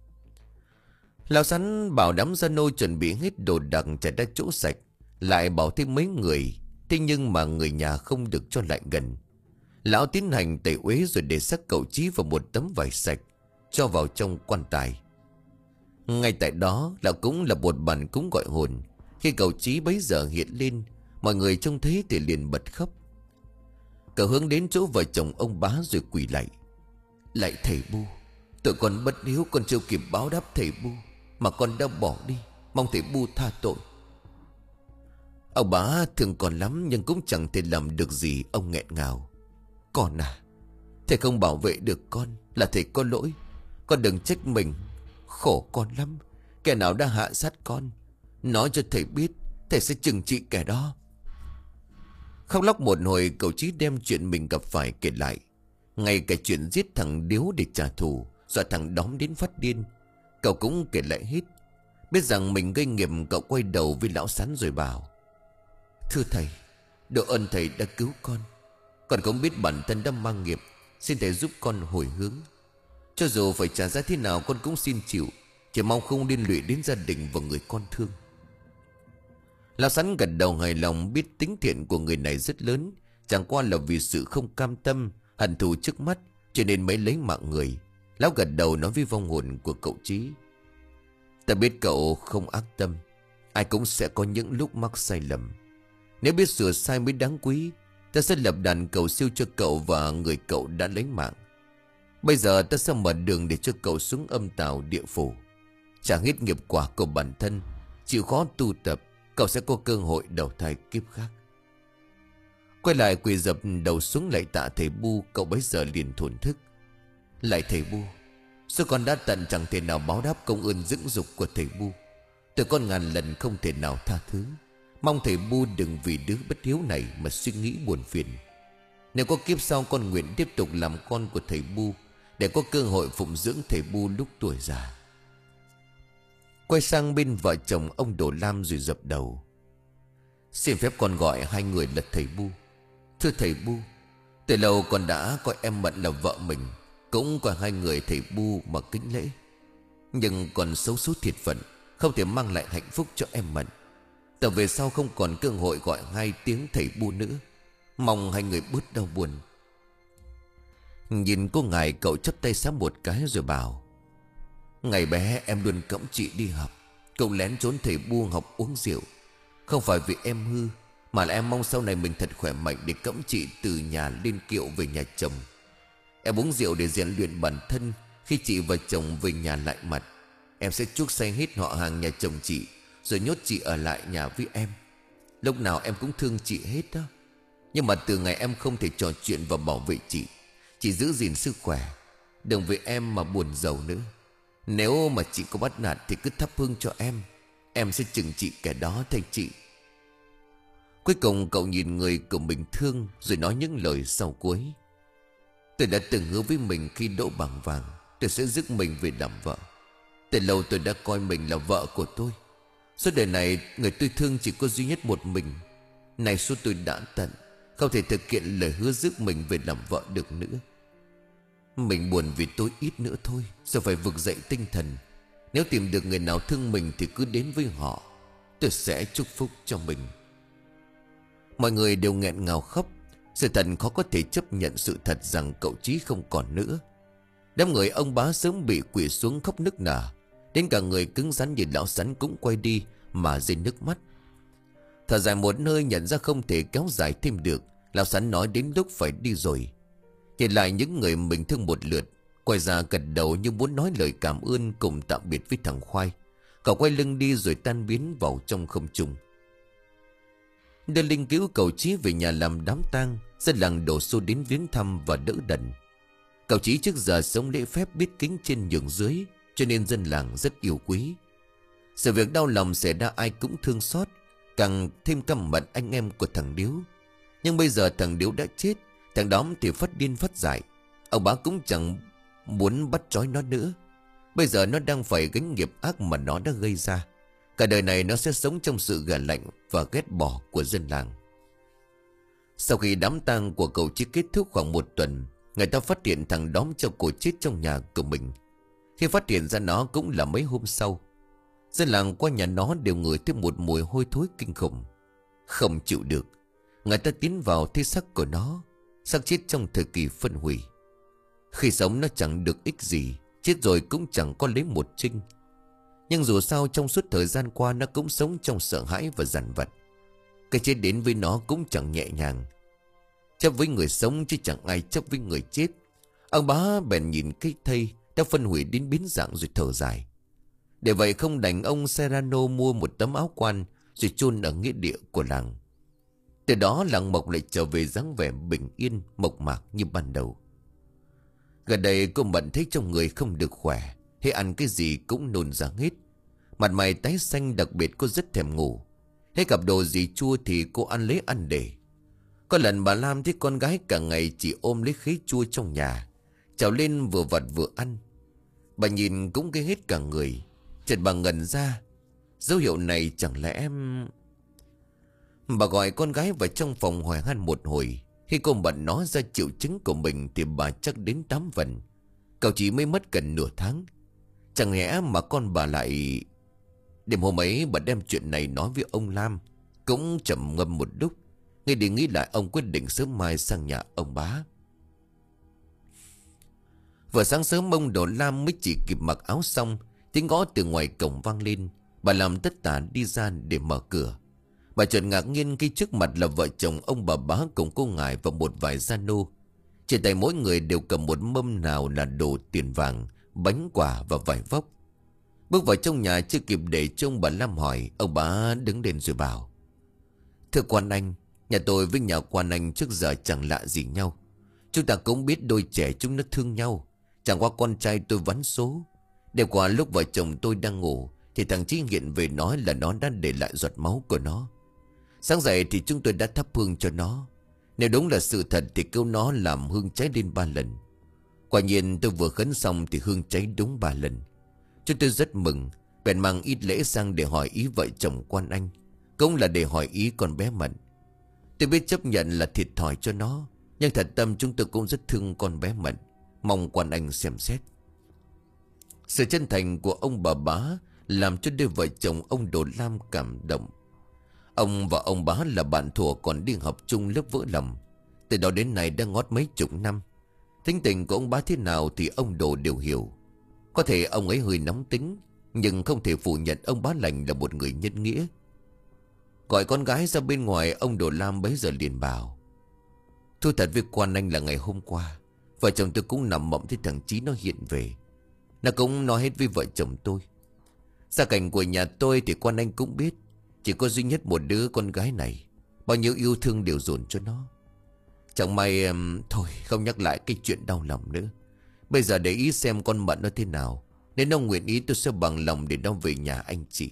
Lão Sắn bảo đám gia nô chuẩn bị hết đồ đạc chạy ra chỗ sạch, lại bảo thêm mấy người, thế nhưng mà người nhà không được cho lại gần. Lão tiến hành tẩy uế rồi để xác cậu Chí vào một tấm vải sạch, cho vào trong quan tài. Ngay tại đó lão cũng là một bàn cúng gọi hồn. Khi cậu Chí bấy giờ hiện lên, mọi người trông thấy thì liền bật khóc. Cậu hướng đến chỗ vợ chồng ông Bá rồi quỳ lạy: "Lạy thầy Bu, tụi con bất hiếu, con chưa kịp báo đáp thầy Bu mà con đã bỏ đi, mong thầy Bu tha tội." Ông Bá thương con lắm nhưng cũng chẳng thể làm được gì. Ông nghẹn ngào: "Con à, thầy không bảo vệ được con, là thầy có lỗi. Con đừng trách mình, khổ con lắm. Kẻ nào đã hạ sát con, nói cho thầy biết, thầy sẽ trừng trị kẻ đó." Khóc lóc một hồi, cậu Chí đem chuyện mình gặp phải kể lại, ngay cả chuyện giết thằng Điếu để trả thù, dọa thằng Đóm đến phát điên, cậu cũng kể lại hết. Biết rằng mình gây nghiệp, cậu quay đầu với lão Sắn rồi bảo: "Thưa thầy, độ ơn thầy đã cứu con. Con không biết bản thân đã mang nghiệp, xin thầy giúp con hồi hướng. Cho dù phải trả giá thế nào con cũng xin chịu, chỉ mong không liên lụy đến gia đình và người con thương." Lão Sắn gật đầu hài lòng, biết tính thiện của người này rất lớn, chẳng qua là vì sự không cam tâm, hận thù trước mắt cho nên mới lấy mạng người. Lão gật đầu nói với vong hồn của cậu Chí: "Ta biết cậu không ác tâm, ai cũng sẽ có những lúc mắc sai lầm. Nếu biết sửa sai mới đáng quý, ta sẽ lập đàn cầu siêu cho cậu và người cậu đã lấy mạng. Bây giờ ta sẽ mở đường để cho cậu xuống âm tào địa phủ, trả hết nghiệp quả của bản thân, chịu khó tu tập, cậu sẽ có cơ hội đầu thai kiếp khác." Quay lại quỳ dập đầu xuống lạy tạ thầy Bu, cậu bấy giờ liền thổn thức: "Lạy thầy Bu, số con đã tận chẳng thể nào báo đáp công ơn dưỡng dục của thầy Bu. Tụi con ngàn lần không thể nào tha thứ. Mong thầy Bu đừng vì đứa bất hiếu này mà suy nghĩ buồn phiền. Nếu có kiếp sau, con nguyện tiếp tục làm con của thầy Bu, để có cơ hội phụng dưỡng thầy Bu lúc tuổi già." Quay sang bên vợ chồng ông Đồ Lam rồi dập đầu: "Xin phép con gọi hai người là thầy Bu. Thưa thầy Bu, từ lâu con đã coi em Mận là vợ mình, cũng coi hai người thầy Bu mà kính lễ. Nhưng còn xấu số thiệt phận, không thể mang lại hạnh phúc cho em Mận. Từ về sau không còn cơ hội gọi hai tiếng thầy Bu nữa. Mong hai người bớt đau buồn." Nhìn cô ngài, cậu chắp tay sám một cái rồi bảo: "Ngày bé em luôn cõng chị đi học, cậu lén trốn thầy Bu học uống rượu. Không phải vì em hư, mà là em mong sau này mình thật khỏe mạnh để cõng chị từ nhà lên kiệu về nhà chồng. Em uống rượu để rèn luyện bản thân, khi chị và chồng về nhà lại mặt, em sẽ chuốc say hết họ hàng nhà chồng chị, rồi nhốt chị ở lại nhà với em. Lúc nào em cũng thương chị hết đó. Nhưng mà từ ngày em không thể trò chuyện và bảo vệ chị, chị giữ gìn sức khỏe, đừng vì em mà buồn giàu nữa. Nếu mà chị có bắt nạt thì cứ thắp hương cho em, em sẽ trừng trị kẻ đó thay chị." Cuối cùng cậu nhìn người của mình thương rồi nói những lời sau cuối: "Tôi đã từng hứa với mình khi đỗ bằng vàng, tôi sẽ giúp mình về làm vợ. Từ lâu tôi đã coi mình là vợ của tôi. Suốt đời này người tôi thương chỉ có duy nhất một mình. Này số tôi đã tận, không thể thực hiện lời hứa giúp mình về làm vợ được nữa. Mình buồn vì tôi ít nữa thôi, rồi phải vực dậy tinh thần. Nếu tìm được người nào thương mình thì cứ đến với họ, tôi sẽ chúc phúc cho mình." Mọi người đều nghẹn ngào khóc. Sự thật khó có thể chấp nhận sự thật rằng cậu Chí không còn nữa. Đám người ông Bá sớm bị quỳ xuống khóc nức nở, đến cả người cứng rắn như lão Sắn cũng quay đi mà rơi nước mắt. Thở dài một hơi, nhận ra không thể kéo dài thêm được, lão Sắn nói đến lúc phải đi rồi. Nhìn lại những người mình thương một lượt, quay ra gật đầu như muốn nói lời cảm ơn cùng tạm biệt với thằng Khoai. Cậu quay lưng đi rồi tan biến vào trong không trung. Đưa linh cữu cậu Chí về nhà làm đám tang. Dân làng đổ xô đến viếng thăm và đỡ đần. Cậu Chí trước giờ sống lễ phép, biết kính trên nhường dưới, cho nên dân làng rất yêu quý. Sự việc đau lòng xảy ra ai cũng thương xót, càng thêm căm mận anh em của thằng Điếu. Nhưng bây giờ thằng Điếu đã chết, thằng Đóm thì phát điên phát dại. Ông bá cũng chẳng muốn bắt trói nó nữa. Bây giờ nó đang phải gánh nghiệp ác mà nó đã gây ra. Cả đời này nó sẽ sống trong sự ghẻ lạnh và ghét bỏ của dân làng. Sau khi đám tang của cậu Chí kết thúc khoảng một tuần, người ta phát hiện thằng Đóm cho cổ chết trong nhà của mình. Khi phát hiện ra nó cũng là mấy hôm sau. Dân làng qua nhà nó đều ngửi thấy một mùi hôi thối kinh khủng. Không chịu được, người ta tiến vào thấy xác của nó, xác chết trong thời kỳ phân hủy. Khi sống nó chẳng được ích gì, chết rồi cũng chẳng có lấy một trinh. Nhưng dù sao trong suốt thời gian qua nó cũng sống trong sợ hãi và dằn vặt. Cái chết đến với nó cũng chẳng nhẹ nhàng. Chấp với người sống chứ chẳng ai chấp với người chết. Ông bá bèn nhìn cái thây đã phân hủy đến biến dạng rồi thở dài. Để vậy không đành ông Serrano mua một tấm áo quan rồi chôn ở nghĩa địa của làng. Từ đó làng Mộc lại trở về dáng vẻ bình yên, mộc mạc như ban đầu. Gần đây cô Mận thấy trong người không được khỏe, hay ăn cái gì cũng nôn ra hết. Mặt mày tái xanh, đặc biệt cô rất thèm ngủ. Hay gặp đồ gì chua thì cô ăn lấy ăn để. Có lần bà Lam thấy con gái cả ngày chỉ ôm lấy khế chua trong nhà, trèo lên vừa vặt vừa ăn. Bà nhìn cũng gây hết cả người. Chợt bà ngẩn ra. Dấu hiệu này chẳng lẽ em... Bà gọi con gái vào trong phòng hỏi han một hồi. Khi cô Mận nói ra triệu chứng của mình thì bà chắc đến tám phần. Cậu chỉ mới mất gần nửa tháng. Chẳng lẽ mà con bà lại... Đêm hôm ấy bà đem chuyện này nói với ông Lam. Cũng trầm ngâm một lúc. Ngay để nghĩ lại, ông quyết định sớm mai sang nhà ông bá. Vừa sáng sớm ông Đồ Lam mới chỉ kịp mặc áo xong, tiếng gõ từ ngoài cổng vang lên. Bà làm tất tả đi ra để mở cửa. Bà chợt ngạc nhiên khi trước mặt là vợ chồng ông bà bá cùng cô ngài và một vài gia nô. Trên tay mỗi người đều cầm một mâm nào là đồ tiền vàng, bánh quả và vải vóc. Bước vào trong nhà chưa kịp để trông bà Lam hỏi, ông bá đứng lên rồi bảo: Thưa quan anh, nhà tôi với nhà quan anh trước giờ chẳng lạ gì nhau. Chúng ta cũng biết đôi trẻ chúng nó thương nhau. Chẳng qua con trai tôi vắn số. Đêm qua lúc vợ chồng tôi đang ngủ thì thằng Chí hiện về nói là nó đã để lại giọt máu của nó. Sáng dậy thì chúng tôi đã thắp hương cho nó. Nếu đúng là sự thật thì kêu nó làm hương cháy lên ba lần. Quả nhiên tôi vừa khấn xong thì hương cháy đúng ba lần. Chúng tôi rất mừng, bèn mang ít lễ sang để hỏi ý vợ chồng quan anh, cũng là để hỏi ý con bé Mận. Tôi biết chấp nhận là thiệt thòi cho nó, nhưng thật tâm chúng tôi cũng rất thương con bé Mận. Mong quan anh xem xét. Sự chân thành của ông bà bá làm cho đôi vợ chồng ông Đồ Lam cảm động. Ông và ông bá là bạn thuở còn đi học chung lớp vỡ lòng. Từ đó đến nay đã ngót mấy chục năm. Tính tình của ông bá thế nào thì ông Đồ đều hiểu. Có thể ông ấy hơi nóng tính, nhưng không thể phủ nhận ông bá lành là một người nhân nghĩa. Gọi con gái ra bên ngoài, ông Đồ Lam bấy giờ liền bảo: Thú thật với quan anh là ngày hôm qua vợ chồng tôi cũng nằm mộng thấy thằng Chí nó hiện về. Nó cũng nói hết với vợ chồng tôi. Gia cảnh của nhà tôi thì quan anh cũng biết. Chỉ có duy nhất một đứa con gái này, bao nhiêu yêu thương đều dồn cho nó. Chẳng may um, Thôi không nhắc lại cái chuyện đau lòng nữa. Bây giờ để ý xem con Mận nó thế nào. Nếu nó nguyện ý tôi sẽ bằng lòng để nó về nhà anh chị.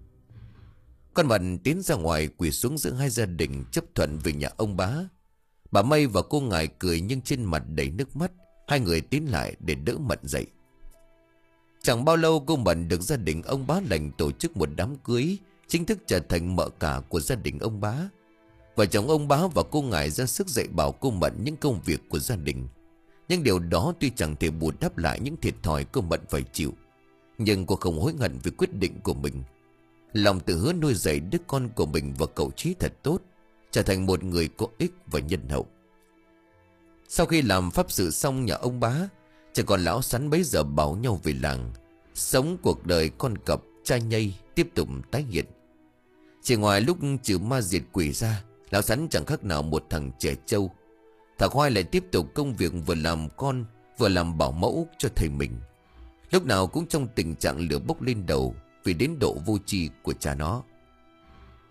Con Mận tiến ra ngoài quỳ xuống giữa hai gia đình, chấp thuận về nhà ông bá. Bà Mây và cô ngài cười nhưng trên mặt đầy nước mắt. Hai người tiến lại để đỡ Mận dậy. Chẳng bao lâu cô Mận được gia đình ông bá lành tổ chức một đám cưới, chính thức trở thành mợ cả của gia đình ông bá. Vợ chồng ông bá và cô ngài ra sức dạy bảo cô Mận những công việc của gia đình. Nhưng điều đó tuy chẳng thể bù đắp lại những thiệt thòi cô Mận phải chịu, nhưng cô không hối hận vì quyết định của mình. Lòng tự hứa nuôi dạy đứa con của mình và cậu Chí thật tốt, trở thành một người có ích và nhân hậu. Sau khi làm pháp sự xong nhà ông bá, cha con lão Sắn bấy giờ bảo nhau về làng, sống cuộc đời con cọp cha nhây tiếp tục tái hiện. Chỉ ngoài lúc trừ ma diệt quỷ ra, lão Sắn chẳng khác nào một thằng trẻ trâu. Thằng Khoai lại tiếp tục công việc vừa làm con vừa làm bảo mẫu cho thầy mình. Lúc nào cũng trong tình trạng lửa bốc lên đầu vì đến độ vô tri của cha nó.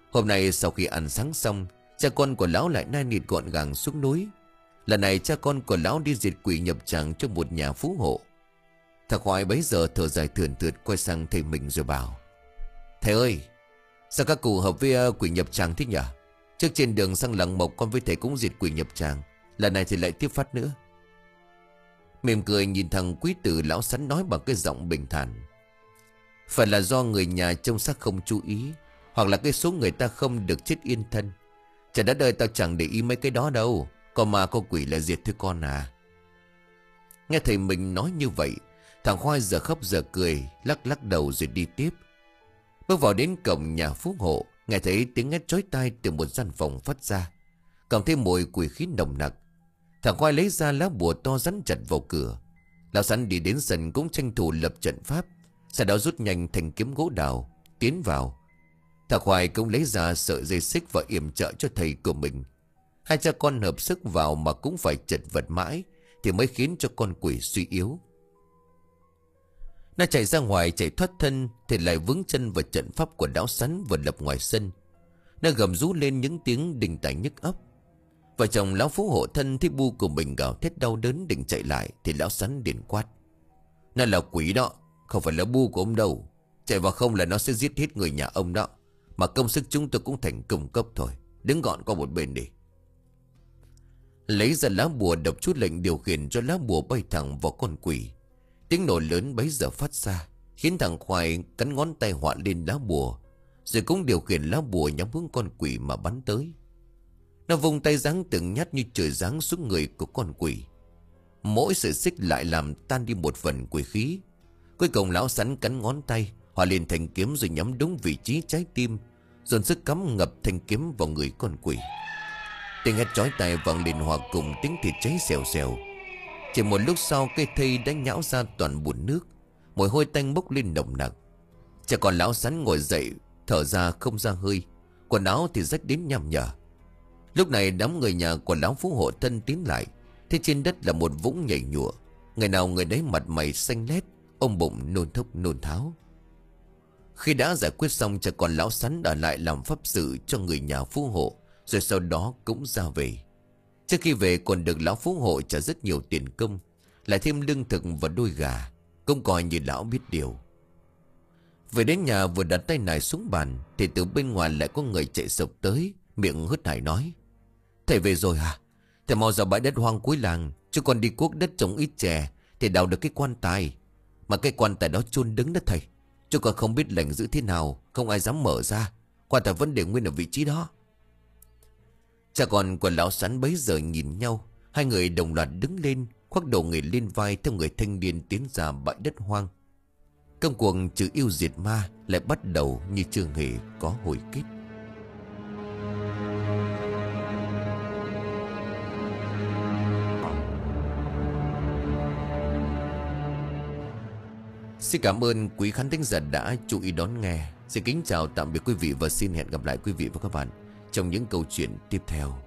Hôm nay sau khi ăn sáng xong, cha con của lão lại nai nịt gọn gàng xuống núi. Lần này cha con của lão đi diệt quỷ nhập tràng cho một nhà phú hộ. Thằng Khoai bấy giờ thở dài thườn thượt quay sang thầy mình rồi bảo: Thầy ơi, sao các cụ hợp với quỷ nhập tràng thế nhỉ? Trước trên đường sang Lăng Mộc con với thầy cũng diệt quỷ nhập tràng, lần này thì lại tiếp phát nữa. Mỉm cười nhìn thằng quý tử, lão Sắn nói bằng cái giọng bình thản: Phải là do người nhà trông xác không chú ý, hoặc là cái số người ta không được chết yên thân. Trời đất ơi, tao chẳng để ý mấy cái đó đâu. Có ma có quỷ là diệt thôi con à. Nghe thầy mình nói như vậy, thằng Khoai giờ khóc giờ cười, lắc lắc đầu rồi đi tiếp. Bước vào đến cổng nhà phú hộ, nghe thấy tiếng hét chói tai từ một gian phòng phát ra, cộng thêm mùi quỷ khí nồng nặc. Thằng Khoai lấy ra lá bùa to rắn chặt vào cửa. Lão Sắn đi đến sân cũng tranh thủ lập trận pháp, sau đó rút nhanh thanh kiếm gỗ đào tiến vào. Thằng Khoai cũng lấy ra sợi dây xích và yểm trợ cho thầy của mình. Hai cha con hợp sức vào mà cũng phải chật vật mãi thì mới khiến cho con quỷ suy yếu. Nó chạy ra ngoài chạy thoát thân thì lại vướng chân vào trận pháp của lão Sắn vừa lập ngoài sân. Nó gầm rú lên những tiếng đình tài nhức óc. Vợ chồng lão phú hộ thân thấy bu của mình gào thét đau đớn định chạy lại thì lão Sắn liền quát: Nó là quỷ đó, không phải là bu của ông đâu. Chạy vào không là nó sẽ giết hết người nhà ông đó. Mà công sức chúng tôi cũng thành công cốc thôi. Đứng gọn qua một bên đi. Lấy ra lá bùa đọc chút lệnh điều khiển cho lá bùa bay thẳng vào con quỷ. Tiếng nổ lớn bấy giờ phát ra, khiến thằng Khoai cắn ngón tay họa lên lá bùa, rồi cũng điều khiển lá bùa nhắm hướng con quỷ mà bắn tới. Nó vung tay giáng từng nhát như trời giáng xuống người của con quỷ. Mỗi sợi xích lại làm tan đi một phần quỷ khí. Cuối cùng lão Sắn cắn ngón tay họa lên thanh kiếm rồi nhắm đúng vị trí trái tim, dồn sức cắm ngập thanh kiếm vào người con quỷ. Tiếng hét chói tai vang lên hòa cùng tiếng thịt cháy xèo xèo. Chỉ một lúc sau, cây thây đã nhão ra toàn bùn nước, mùi hôi tanh bốc lên nồng nặc. Cha con lão Sắn ngồi dậy thở ra không ra hơi, quần áo thì rách đến nham nhở. Lúc này đám người nhà của lão phú hộ thân tiến lại, thế trên đất là một vũng nhảy nhụa, người nào người đấy mặt mày xanh lét, ôm bụng nôn thốc nôn tháo. Khi đã giải quyết xong, cha con lão Sắn ở lại làm pháp sự cho người nhà phú hộ, rồi sau đó cũng ra về. Trước khi về còn được lão phú hộ trả rất nhiều tiền công, lại thêm lương thực và đôi gà, cũng coi như lão biết điều. Về đến nhà vừa đặt tay nải xuống bàn thì từ bên ngoài lại có người chạy sộc tới, miệng hớt hải nói: Thầy về rồi hả? Thầy mau ra bãi đất hoang cuối làng, chứ còn đi cuốc đất trồng ít chè thì đào được cái quan tài. Mà cái quan tài đó chôn đứng đó thầy, chứ còn không biết lệnh giữ thế nào, không ai dám mở ra. Quan tài vẫn để nguyên ở vị trí đó. Cha con của lão Sắn bấy giờ nhìn nhau, hai người đồng loạt đứng lên, khoác đầu người lên vai theo người thanh niên tiến ra bãi đất hoang. Công cuộc trừ yêu diệt ma lại bắt đầu như chưa hề có hồi kết. Xin cảm ơn quý khán thính giả đã chú ý đón nghe. Xin kính chào tạm biệt quý vị và xin hẹn gặp lại quý vị và các bạn trong những câu chuyện tiếp theo.